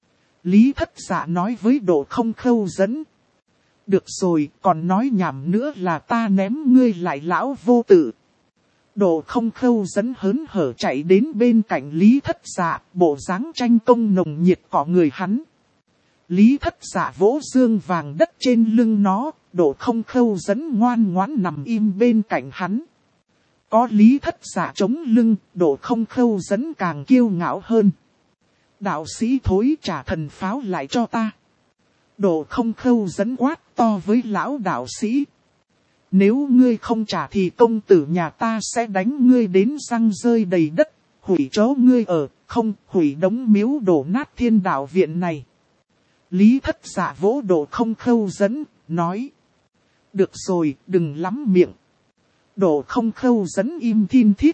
Lý Thất Dạ nói với Độ Không Khâu Dẫn. Được rồi, còn nói nhảm nữa là ta ném ngươi lại lão vô tử. Độ Không Khâu Dẫn hớn hở chạy đến bên cạnh Lý Thất Dạ, bộ dáng tranh công nồng nhiệt cọ người hắn. Lý Thất Dạ vỗ dương vàng đất trên lưng nó, Độ Không Khâu Dẫn ngoan ngoãn nằm im bên cạnh hắn. Có Lý Thất Dạ chống lưng, Độ Không Khâu Dẫn càng kiêu ngạo hơn. Đạo sĩ thối trả thần pháo lại cho ta. Độ Không Khâu Dẫn quát to với lão đạo sĩ. Nếu ngươi không trả thì công tử nhà ta sẽ đánh ngươi đến răng rơi đầy đất, hủy chỗ ngươi ở, không hủy đống miếu đổ nát thiên đạo viện này. Lý Thất Dạ vỗ Độ Không Khâu Dẫn, nói. Được rồi, đừng lắm miệng. Độ Không Khâu Dẫn im thin thít.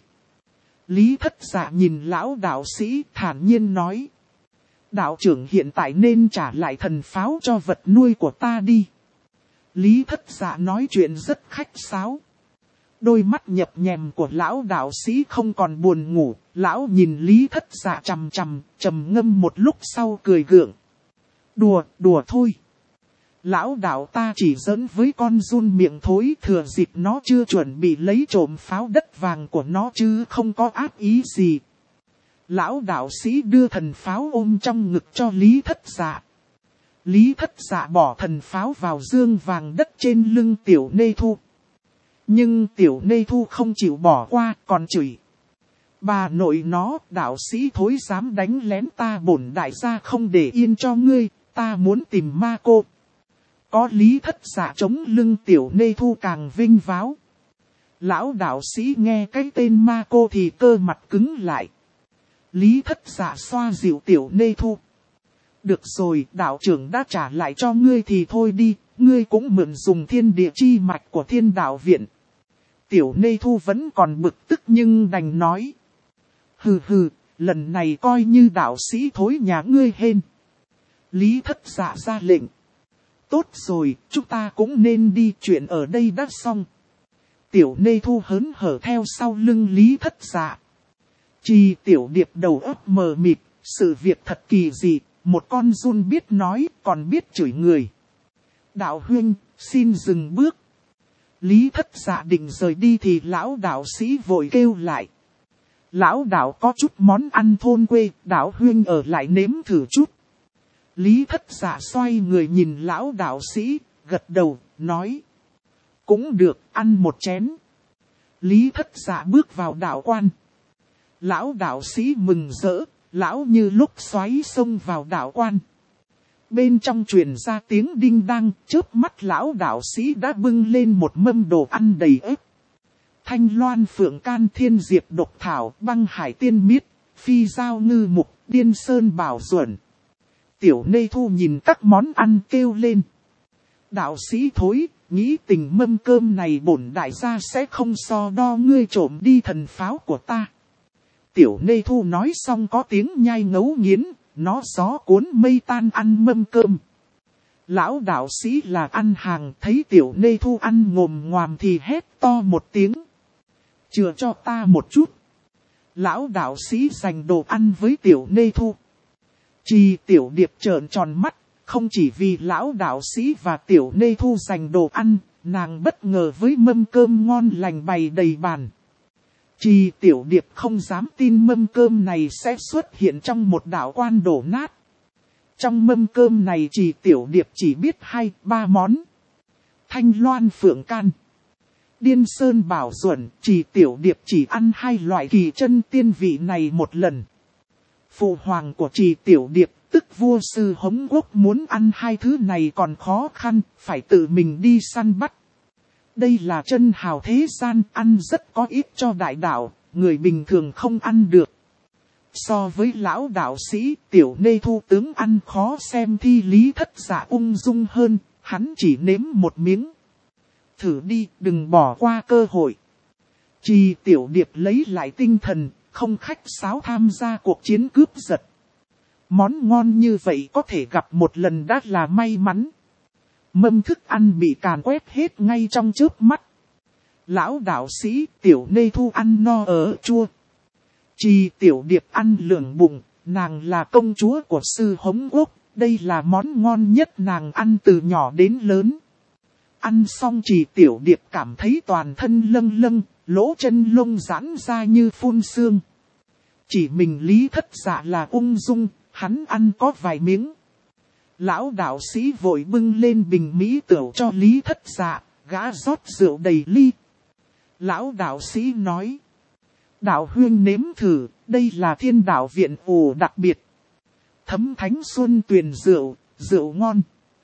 Lý Thất Dạ nhìn lão đạo sĩ thản nhiên nói. Đạo trưởng hiện tại nên trả lại thần pháo cho vật nuôi của ta đi. Lý Thất Dạ nói chuyện rất khách sáo. Đôi mắt nhập nhèm của lão đạo sĩ không còn buồn ngủ. Lão nhìn Lý Thất Dạ trầm ngâm một lúc sau cười gượng. Đùa thôi. Lão đạo ta chỉ giỡn với con giun miệng thối, thừa dịp nó chưa chuẩn bị lấy trộm pháo đất vàng của nó chứ không có ác ý gì. Lão đạo sĩ đưa thần pháo ôm trong ngực cho Lý Thất Dạ. Lý Thất Dạ bỏ thần pháo vào dương vàng đất trên lưng Tiểu Nê Thu. Nhưng Tiểu Nê Thu không chịu bỏ qua, còn chửi. Bà nội nó, đạo sĩ thối dám đánh lén ta, bổn đại gia không để yên cho ngươi, ta muốn tìm ma cô. Có Lý Thất Dạ chống lưng Tiểu Nê Thu càng vinh váo. Lão đạo sĩ nghe cái tên ma cô thì cơ mặt cứng lại. Lý Thất Dạ xoa dịu Tiểu Nê Thu. Được rồi, đạo trưởng đã trả lại cho ngươi thì thôi đi, ngươi cũng mượn dùng thiên địa chi mạch của thiên đạo viện. Tiểu Nê Thu vẫn còn bực tức nhưng đành nói. Hừ, lần này coi như đạo sĩ thối nhà ngươi hên. Lý Thất Dạ ra lệnh. Tốt rồi, chúng ta cũng nên đi, chuyện ở đây đã xong. Tiểu Nê Thu hớn hở theo sau lưng Lý Thất Dạ. Trì Tiểu Điệp đầu óc mờ mịt, sự việc thật kỳ dị, một con giun biết nói còn biết chửi người. Đạo huynh, xin dừng bước. Lý Thất Dạ định rời đi thì lão đạo sĩ vội kêu lại. Lão đạo có chút món ăn thôn quê, đạo huynh ở lại nếm thử chút. Lý Thất Dạ xoay người nhìn lão đạo sĩ, gật đầu, nói. Cũng được, ăn một chén. Lý Thất Dạ bước vào đạo quan. Lão đạo sĩ mừng rỡ, lão như lúc xoáy xông vào đạo quan. Bên trong truyền ra tiếng đinh đăng, chớp mắt lão đạo sĩ đã bưng lên một mâm đồ ăn đầy ếp. Thanh loan phượng can thiên diệp độc thảo, băng hải tiên miết, phi giao ngư mục, điên sơn bảo duẩn. Tiểu Nê Thu nhìn các món ăn kêu lên. Đạo sĩ thối, nghĩ tình mâm cơm này bổn đại gia sẽ không so đo ngươi trộm đi thần pháo của ta. Tiểu Nê Thu nói xong có tiếng nhai ngấu nghiến, nó gió cuốn mây tan ăn mâm cơm. Lão đạo sĩ là ăn hàng, thấy Tiểu Nê Thu ăn ngồm ngoàm thì hét to một tiếng. Chừa cho ta một chút. Lão đạo sĩ dành đồ ăn với Tiểu Nê Thu. Trì Tiểu Điệp trợn tròn mắt, không chỉ vì lão đạo sĩ và Tiểu Nê Thu dành đồ ăn, nàng bất ngờ với mâm cơm ngon lành bày đầy bàn. Trì Tiểu Điệp không dám tin mâm cơm này sẽ xuất hiện trong một đạo quan đổ nát. Trong mâm cơm này Trì Tiểu Điệp chỉ biết 2-3 món. Thanh loan phượng can, Điên Sơn Bảo Duẩn, Trì Tiểu Điệp chỉ ăn 2 loại kỳ chân tiên vị này một lần. Phụ hoàng của Trì Tiểu Điệp, tức vua sư Hống Quốc muốn ăn 2 thứ này còn khó khăn, phải tự mình đi săn bắt. Đây là chân hào thế gian, ăn rất có ít cho đại đạo, người bình thường không ăn được. So với lão đạo sĩ, Tiểu Nê Thu tướng ăn khó xem thi Lý Thất Dạ ung dung hơn, hắn chỉ nếm một miếng. Thử đi, đừng bỏ qua cơ hội. Trì Tiểu Điệp lấy lại tinh thần, không khách sáo tham gia cuộc chiến cướp giật. Món ngon như vậy có thể gặp một lần đã là may mắn. Mâm thức ăn bị càn quét hết ngay trong chớp mắt. Lão đạo sĩ Tiểu Nê Thu ăn no ở chua. Trì Tiểu Điệp ăn lưỡng bụng, nàng là công chúa của sư Hống Quốc, đây là món ngon nhất nàng ăn từ nhỏ đến lớn. Ăn xong Trì Tiểu Điệp cảm thấy toàn thân lâng lâng, lỗ chân lông giãn ra như phun sương. Chỉ mình Lý Thất Dạ là ung dung, hắn ăn có vài miếng. Lão đạo sĩ vội bưng lên bình mỹ tửu cho Lý Thất Dạ, gã rót rượu đầy ly. Lão đạo sĩ nói: đạo huynh nếm thử, đây là Thiên Đạo Viện ủ đặc biệt. Thấm Thánh Xuân Tuyền rượu, rượu ngon.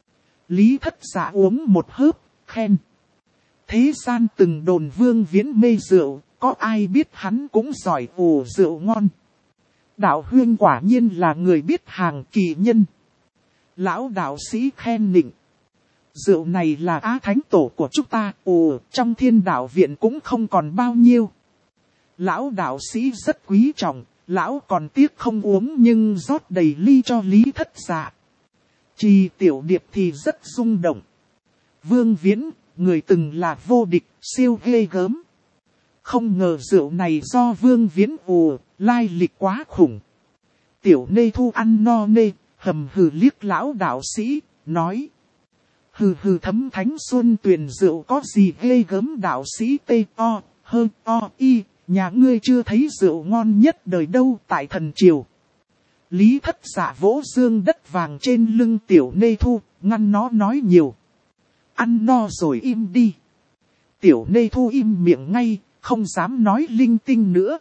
Lý Thất Dạ uống một hớp, khen: thế gian từng đồn Vương Viễn mê rượu, có ai biết hắn cũng giỏi ủ rượu ngon. Đạo huynh quả nhiên là người biết hàng kỳ nhân. Lão đạo sĩ khen nịnh: rượu này là Á Thánh Tổ của chúng ta, trong Thiên Đạo Viện cũng không còn bao nhiêu. Lão đạo sĩ rất quý trọng, lão còn tiếc không uống nhưng rót đầy ly cho Lý Thất Dạ. Trì Tiểu Điệp thì rất rung động. Vương Viễn, người từng là vô địch, siêu ghê gớm. Không ngờ rượu này do Vương Viễn lai lịch quá khủng. Tiểu Nê Thu ăn no nê, hầm hừ liếc lão đạo sĩ, nói: hừ hừ, Thấm Thánh Xuân Tuyền rượu có gì ghê gớm. Đạo sĩ T.O.H.O.I, nhà ngươi chưa thấy rượu ngon nhất đời đâu tại thần triều. Lý Thất Dạ vỗ dương đất vàng trên lưng Tiểu Nê Thu, ngăn nó nói nhiều. Ăn no rồi im đi. Tiểu Nê Thu im miệng ngay, không dám nói linh tinh nữa.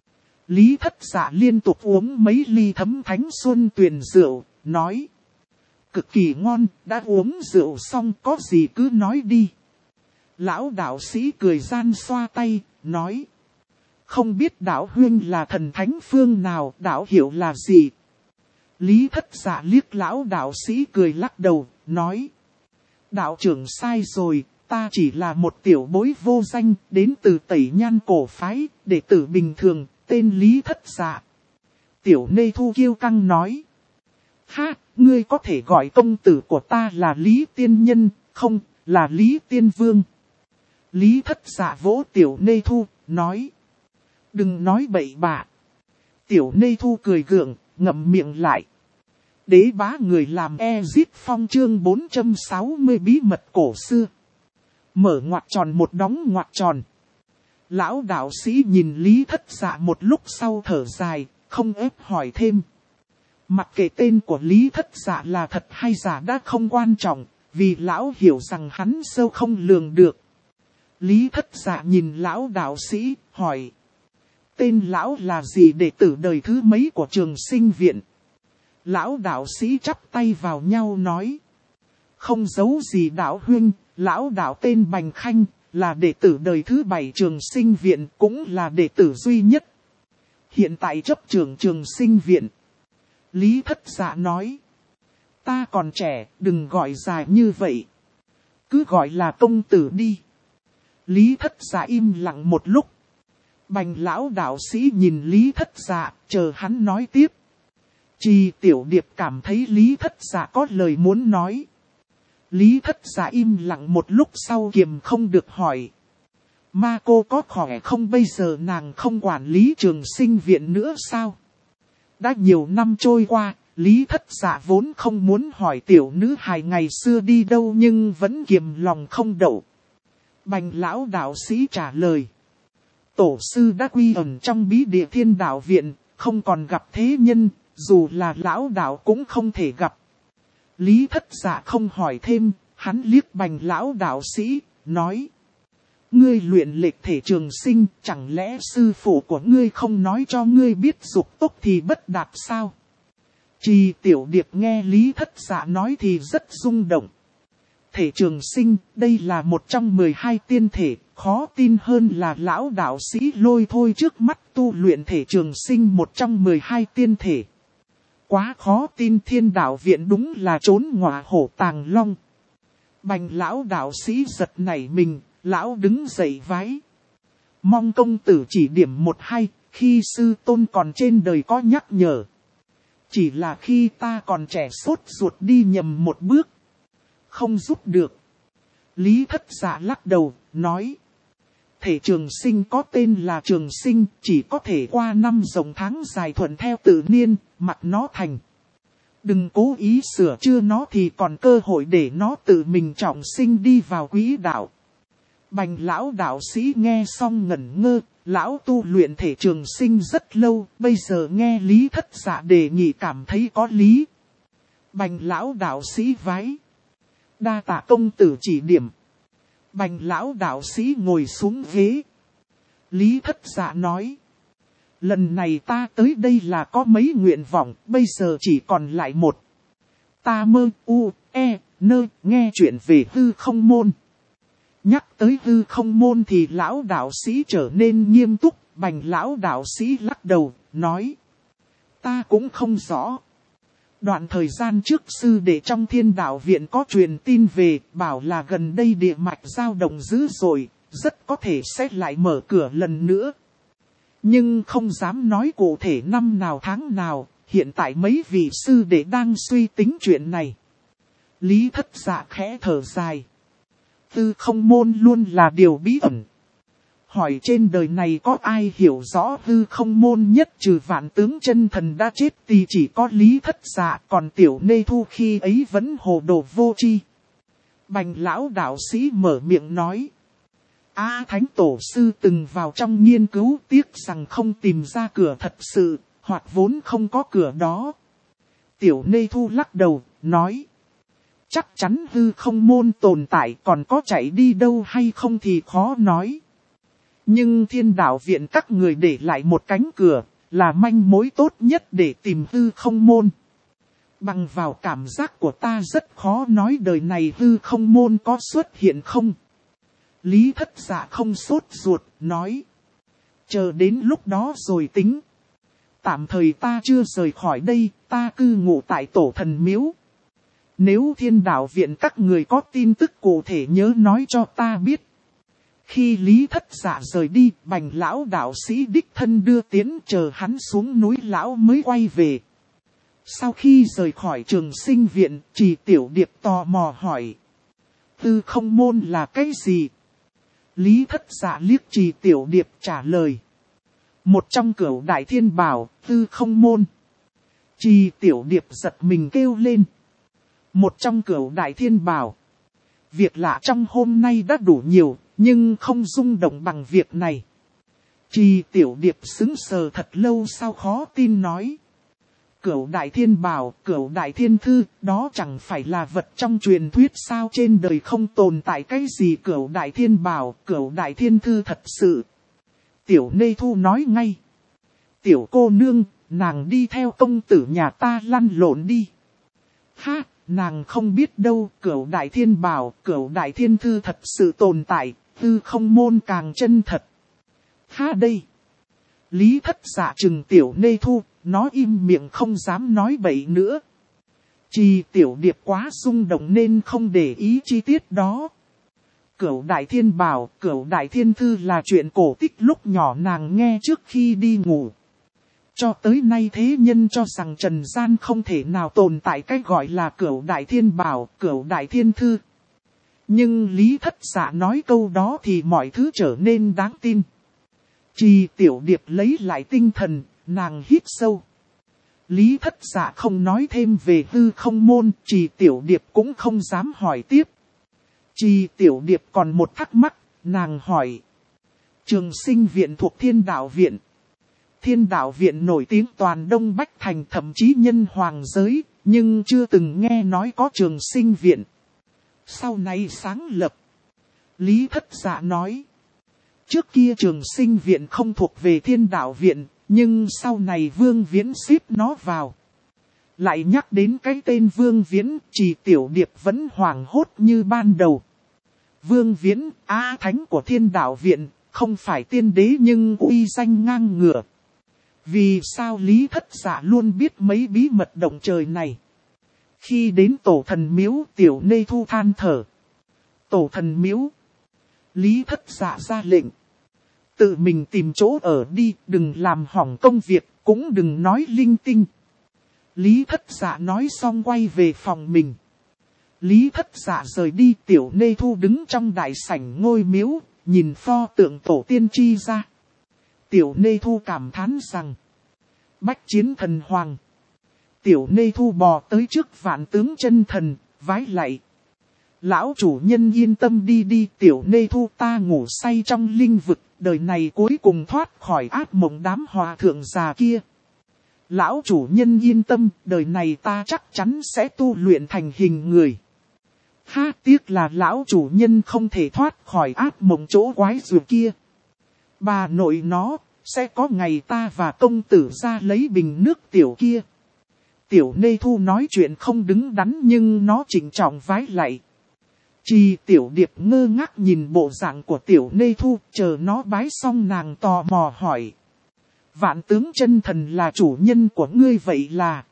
Lý Thất Dạ liên tục uống mấy ly Thấm Thánh Xuân Tuyền rượu, nói: cực kỳ ngon, đã uống rượu xong có gì cứ nói đi. Lão đạo sĩ cười gian xoa tay, nói: không biết đạo huynh là thần thánh phương nào, đạo hiệu là gì? Lý Thất Dạ liếc lão đạo sĩ cười lắc đầu, nói: đạo trưởng sai rồi, ta chỉ là một tiểu bối vô danh, đến từ Tẩy Nhan cổ phái, đệ tử bình thường, tên Lý Thất Dạ. Tiểu Nê Thu kiêu căng nói: ha, ngươi có thể gọi công tử của ta là Lý Tiên Nhân, không, là Lý Tiên Vương. Lý Thất Dạ vỗ Tiểu Nê Thu, nói: đừng nói bậy bạ. Tiểu Nê Thu cười gượng, ngậm miệng lại. Đế bá người làm Ezit Phong chương 460 bí mật cổ xưa. Mở ngoặc tròn một đóng ngoặc tròn. Lão đạo sĩ nhìn Lý Thất Dạ một lúc sau thở dài, không ép hỏi thêm. Mặc kệ tên của Lý Thất Dạ là thật hay giả đã không quan trọng, vì lão hiểu rằng hắn sâu không lường được. Lý Thất Dạ nhìn lão đạo sĩ, hỏi: tên lão là gì, đệ tử đời thứ mấy của Trường Sinh Viện? Lão đạo sĩ chắp tay vào nhau nói: không giấu gì đạo huynh, lão đạo tên Bành Khanh, là đệ tử đời thứ 7 Trường Sinh Viện, cũng là đệ tử duy nhất. Hiện tại chấp trưởng Trường Sinh Viện. Lý Thất Dạ nói: ta còn trẻ, đừng gọi dài như vậy. Cứ gọi là công tử đi. Lý Thất Dạ im lặng một lúc. Bành lão đạo sĩ nhìn Lý Thất Dạ, chờ hắn nói tiếp. Trì Tiểu Điệp cảm thấy Lý Thất Dạ có lời muốn nói. Lý Thất Dạ im lặng một lúc sau kiềm không được hỏi: ma cô có khỏe không, bây giờ nàng không quản lý Trường Sinh Viện nữa sao? Đã nhiều năm trôi qua, Lý Thất Dạ vốn không muốn hỏi tiểu nữ hài ngày xưa đi đâu nhưng vẫn kiềm lòng không đậu. Bành lão đạo sĩ trả lời: tổ sư đã quy ẩn trong bí địa Thiên Đạo Viện, không còn gặp thế nhân, dù là lão đạo cũng không thể gặp. Lý Thất Dạ không hỏi thêm, hắn liếc Bành lão đạo sĩ, nói: ngươi luyện lệch thể trường sinh, chẳng lẽ sư phụ của ngươi không nói cho ngươi biết dục tốc thì bất đạt sao? Trì Tiểu Điệp nghe Lý Thất Dạ nói thì rất rung động. Thể trường sinh, đây là một trong 12 tiên thể, khó tin hơn là lão đạo sĩ Lôi Thôi trước mắt tu luyện thể trường sinh một trong 12 tiên thể. Quá khó tin, Thiên Đạo Viện đúng là trốn ngọa hổ tàng long. Bành lão đạo sĩ giật nảy mình, lão đứng dậy vái. Mong công tử chỉ điểm 1-2, khi sư tôn còn trên đời có nhắc nhở. Chỉ là khi ta còn trẻ sốt ruột đi nhầm một bước. Không giúp được. Lý Thất Dạ lắc đầu, nói. Thể trường sinh có tên là trường sinh, chỉ có thể qua năm rộng tháng dài thuận theo tự nhiên, mặc nó thành. Đừng cố ý sửa chữa nó thì còn cơ hội để nó tự mình trọng sinh đi vào quỹ đạo. Bành lão đạo sĩ nghe xong ngẩn ngơ, lão tu luyện thể trường sinh rất lâu, bây giờ nghe Lý Thất Dạ đề nghị cảm thấy có lý. Bành lão đạo sĩ vái. Đa tạ công tử chỉ điểm. Bành lão đạo sĩ ngồi xuống ghế. Lý Thất Dạ nói. Lần này ta tới đây là có mấy nguyện vọng, bây giờ chỉ còn lại một. Ta nghe chuyện về hư không môn. Nhắc tới hư không môn thì lão đạo sĩ trở nên nghiêm túc, bành lão đạo sĩ lắc đầu, nói. Ta cũng không rõ. Đoạn thời gian trước sư đệ trong Thiên Đạo Viện có truyền tin về, bảo là gần đây địa mạch dao động dữ dội, rất có thể sẽ lại mở cửa lần nữa. Nhưng không dám nói cụ thể năm nào tháng nào, hiện tại mấy vị sư đệ đang suy tính chuyện này. Lý Thất Dạ khẽ thở dài. Hư không môn luôn là điều bí ẩn. Hỏi trên đời này có ai hiểu rõ hư không môn nhất trừ Vạn Tướng Chân Thần đã chết thì chỉ có Lý Thất Dạ, còn Tiểu Nê Thu khi ấy vẫn hồ đồ vô tri. Bành lão đạo sĩ mở miệng nói. Thánh tổ sư từng vào trong nghiên cứu, tiếc rằng không tìm ra cửa thật sự, hoặc vốn không có cửa đó. Tiểu Nê Thu lắc đầu, nói. Chắc chắn hư không môn tồn tại, còn có chạy đi đâu hay không thì khó nói. Nhưng Thiên Đạo Viện các người để lại một cánh cửa, là manh mối tốt nhất để tìm hư không môn. Bằng vào cảm giác của ta rất khó nói đời này hư không môn có xuất hiện không. Lý Thất Dạ không sốt ruột, nói. Chờ đến lúc đó rồi tính. Tạm thời ta chưa rời khỏi đây, ta cư ngụ tại tổ thần miếu. Nếu Thiên Đạo Viện các người có tin tức cụ thể nhớ nói cho ta biết. Khi Lý Thất Dạ rời đi, bành lão đạo sĩ đích thân đưa tiến, chờ hắn xuống núi lão mới quay về. Sau khi rời khỏi Trường Sinh Viện, Trì Tiểu Điệp tò mò hỏi. Hư không môn là cái gì? Lý Thất Dạ liếc Trì Tiểu Điệp trả lời. Một trong cửu đại thiên bảo, hư không môn. Trì Tiểu Điệp giật mình kêu lên. Một trong cửu đại thiên bảo. Việc lạ trong hôm nay đã đủ nhiều, nhưng không rung động bằng việc này. Trì Tiểu Điệp sững sờ thật lâu sau khó tin nói. Cửu đại thiên bảo, cửu đại thiên thư, đó chẳng phải là vật trong truyền thuyết sao, trên đời không tồn tại cái gì cửu đại thiên bảo, cửu đại thiên thư thật sự. Tiểu Nê Thu nói ngay. Tiểu cô nương, nàng đi theo công tử nhà ta lăn lộn đi. Ha, nàng không biết đâu, cửu đại thiên bảo, cửu đại thiên thư thật sự tồn tại, hư không môn càng chân thật. Ha đây. Lý Thất Dạ trừng Tiểu Nê Thu, nó im miệng không dám nói bậy nữa. Trì Tiểu Điệp quá rung động nên không để ý chi tiết đó. Cửu đại thiên bảo, cửu đại thiên thư là chuyện cổ tích lúc nhỏ nàng nghe trước khi đi ngủ. Cho tới nay thế nhân cho rằng trần gian không thể nào tồn tại cái gọi là cửu đại thiên bảo, cửu đại thiên thư. Nhưng Lý Thất Dạ nói câu đó thì mọi thứ trở nên đáng tin. Trì Tiểu Điệp lấy lại tinh thần, nàng hít sâu. Lý Thất Dạ không nói thêm về hư không môn, Trì Tiểu Điệp cũng không dám hỏi tiếp. Trì Tiểu Điệp còn một thắc mắc, nàng hỏi. Trường Sinh Viện thuộc Thiên Đạo Viện. Thiên Đạo Viện nổi tiếng toàn Đông Bách Thành, thậm chí nhân hoàng giới, nhưng chưa từng nghe nói có Trường Sinh Viện. Sau này sáng lập. Lý Thất Dạ nói. Trước kia Trường Sinh Viện không thuộc về Thiên Đạo Viện, nhưng sau này Vương Viễn xếp nó vào. Lại nhắc đến cái tên Vương Viễn, Trì Tiểu Điệp vẫn hoảng hốt như ban đầu. Vương Viễn, thánh của Thiên Đạo Viện, không phải tiên đế nhưng uy danh ngang ngửa. Vì sao Lý Thất Dạ luôn biết mấy bí mật động trời này? Khi đến tổ thần miếu, Tiểu Nê Thu than thở. Tổ thần miếu. Lý Thất Dạ ra lệnh. Tự mình tìm chỗ ở đi, đừng làm hỏng công việc, cũng đừng nói linh tinh. Lý Thất Dạ nói xong quay về phòng mình. Lý Thất Dạ rời đi, Tiểu Nê Thu đứng trong đại sảnh ngôi miếu, nhìn pho tượng tổ tiên chi ra. Tiểu Nê Thu cảm thán rằng, bách chiến thần hoàng. Tiểu Nê Thu bò tới trước Vạn Tướng Chân Thần, vái lạy. Lão chủ nhân yên tâm đi đi, Tiểu Nê Thu, ta ngủ say trong linh vực, đời này cuối cùng thoát khỏi ác mộng đám hòa thượng già kia. Lão chủ nhân yên tâm, đời này ta chắc chắn sẽ tu luyện thành hình người. Ha, tiếc là lão chủ nhân không thể thoát khỏi ác mộng chỗ quái dữ kia. Bà nội nó, sẽ có ngày ta và công tử ra lấy bình nước tiểu kia. Tiểu Nê Thu nói chuyện không đứng đắn nhưng nó trịnh trọng vái lạy. Trì Tiểu Điệp ngơ ngác nhìn bộ dạng của Tiểu Nê Thu, chờ nó bái xong nàng tò mò hỏi. Vạn Tướng Chân Thần là chủ nhân của ngươi vậy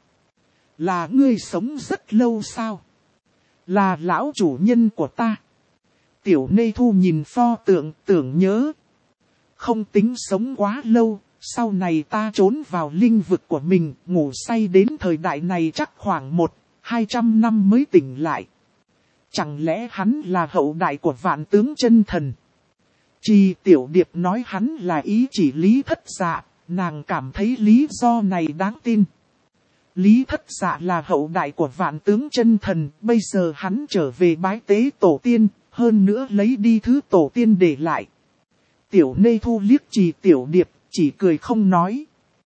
là ngươi sống rất lâu sao? Là lão chủ nhân của ta. Tiểu Nê Thu nhìn pho tượng tưởng nhớ. Không tính sống quá lâu, sau này ta trốn vào linh vực của mình, ngủ say đến thời đại này chắc khoảng 100-200 năm mới tỉnh lại. Chẳng lẽ hắn là hậu đại của Vạn Tướng Chân Thần? Trì Tiểu Điệp nói hắn là ý chỉ Lý Thất Dạ, nàng cảm thấy lý do này đáng tin. Lý Thất Dạ là hậu đại của Vạn Tướng Chân Thần, bây giờ hắn trở về bái tế tổ tiên, hơn nữa lấy đi thứ tổ tiên để lại. Tiểu Nê Thu liếc Trì Tiểu Điệp, chỉ cười không nói.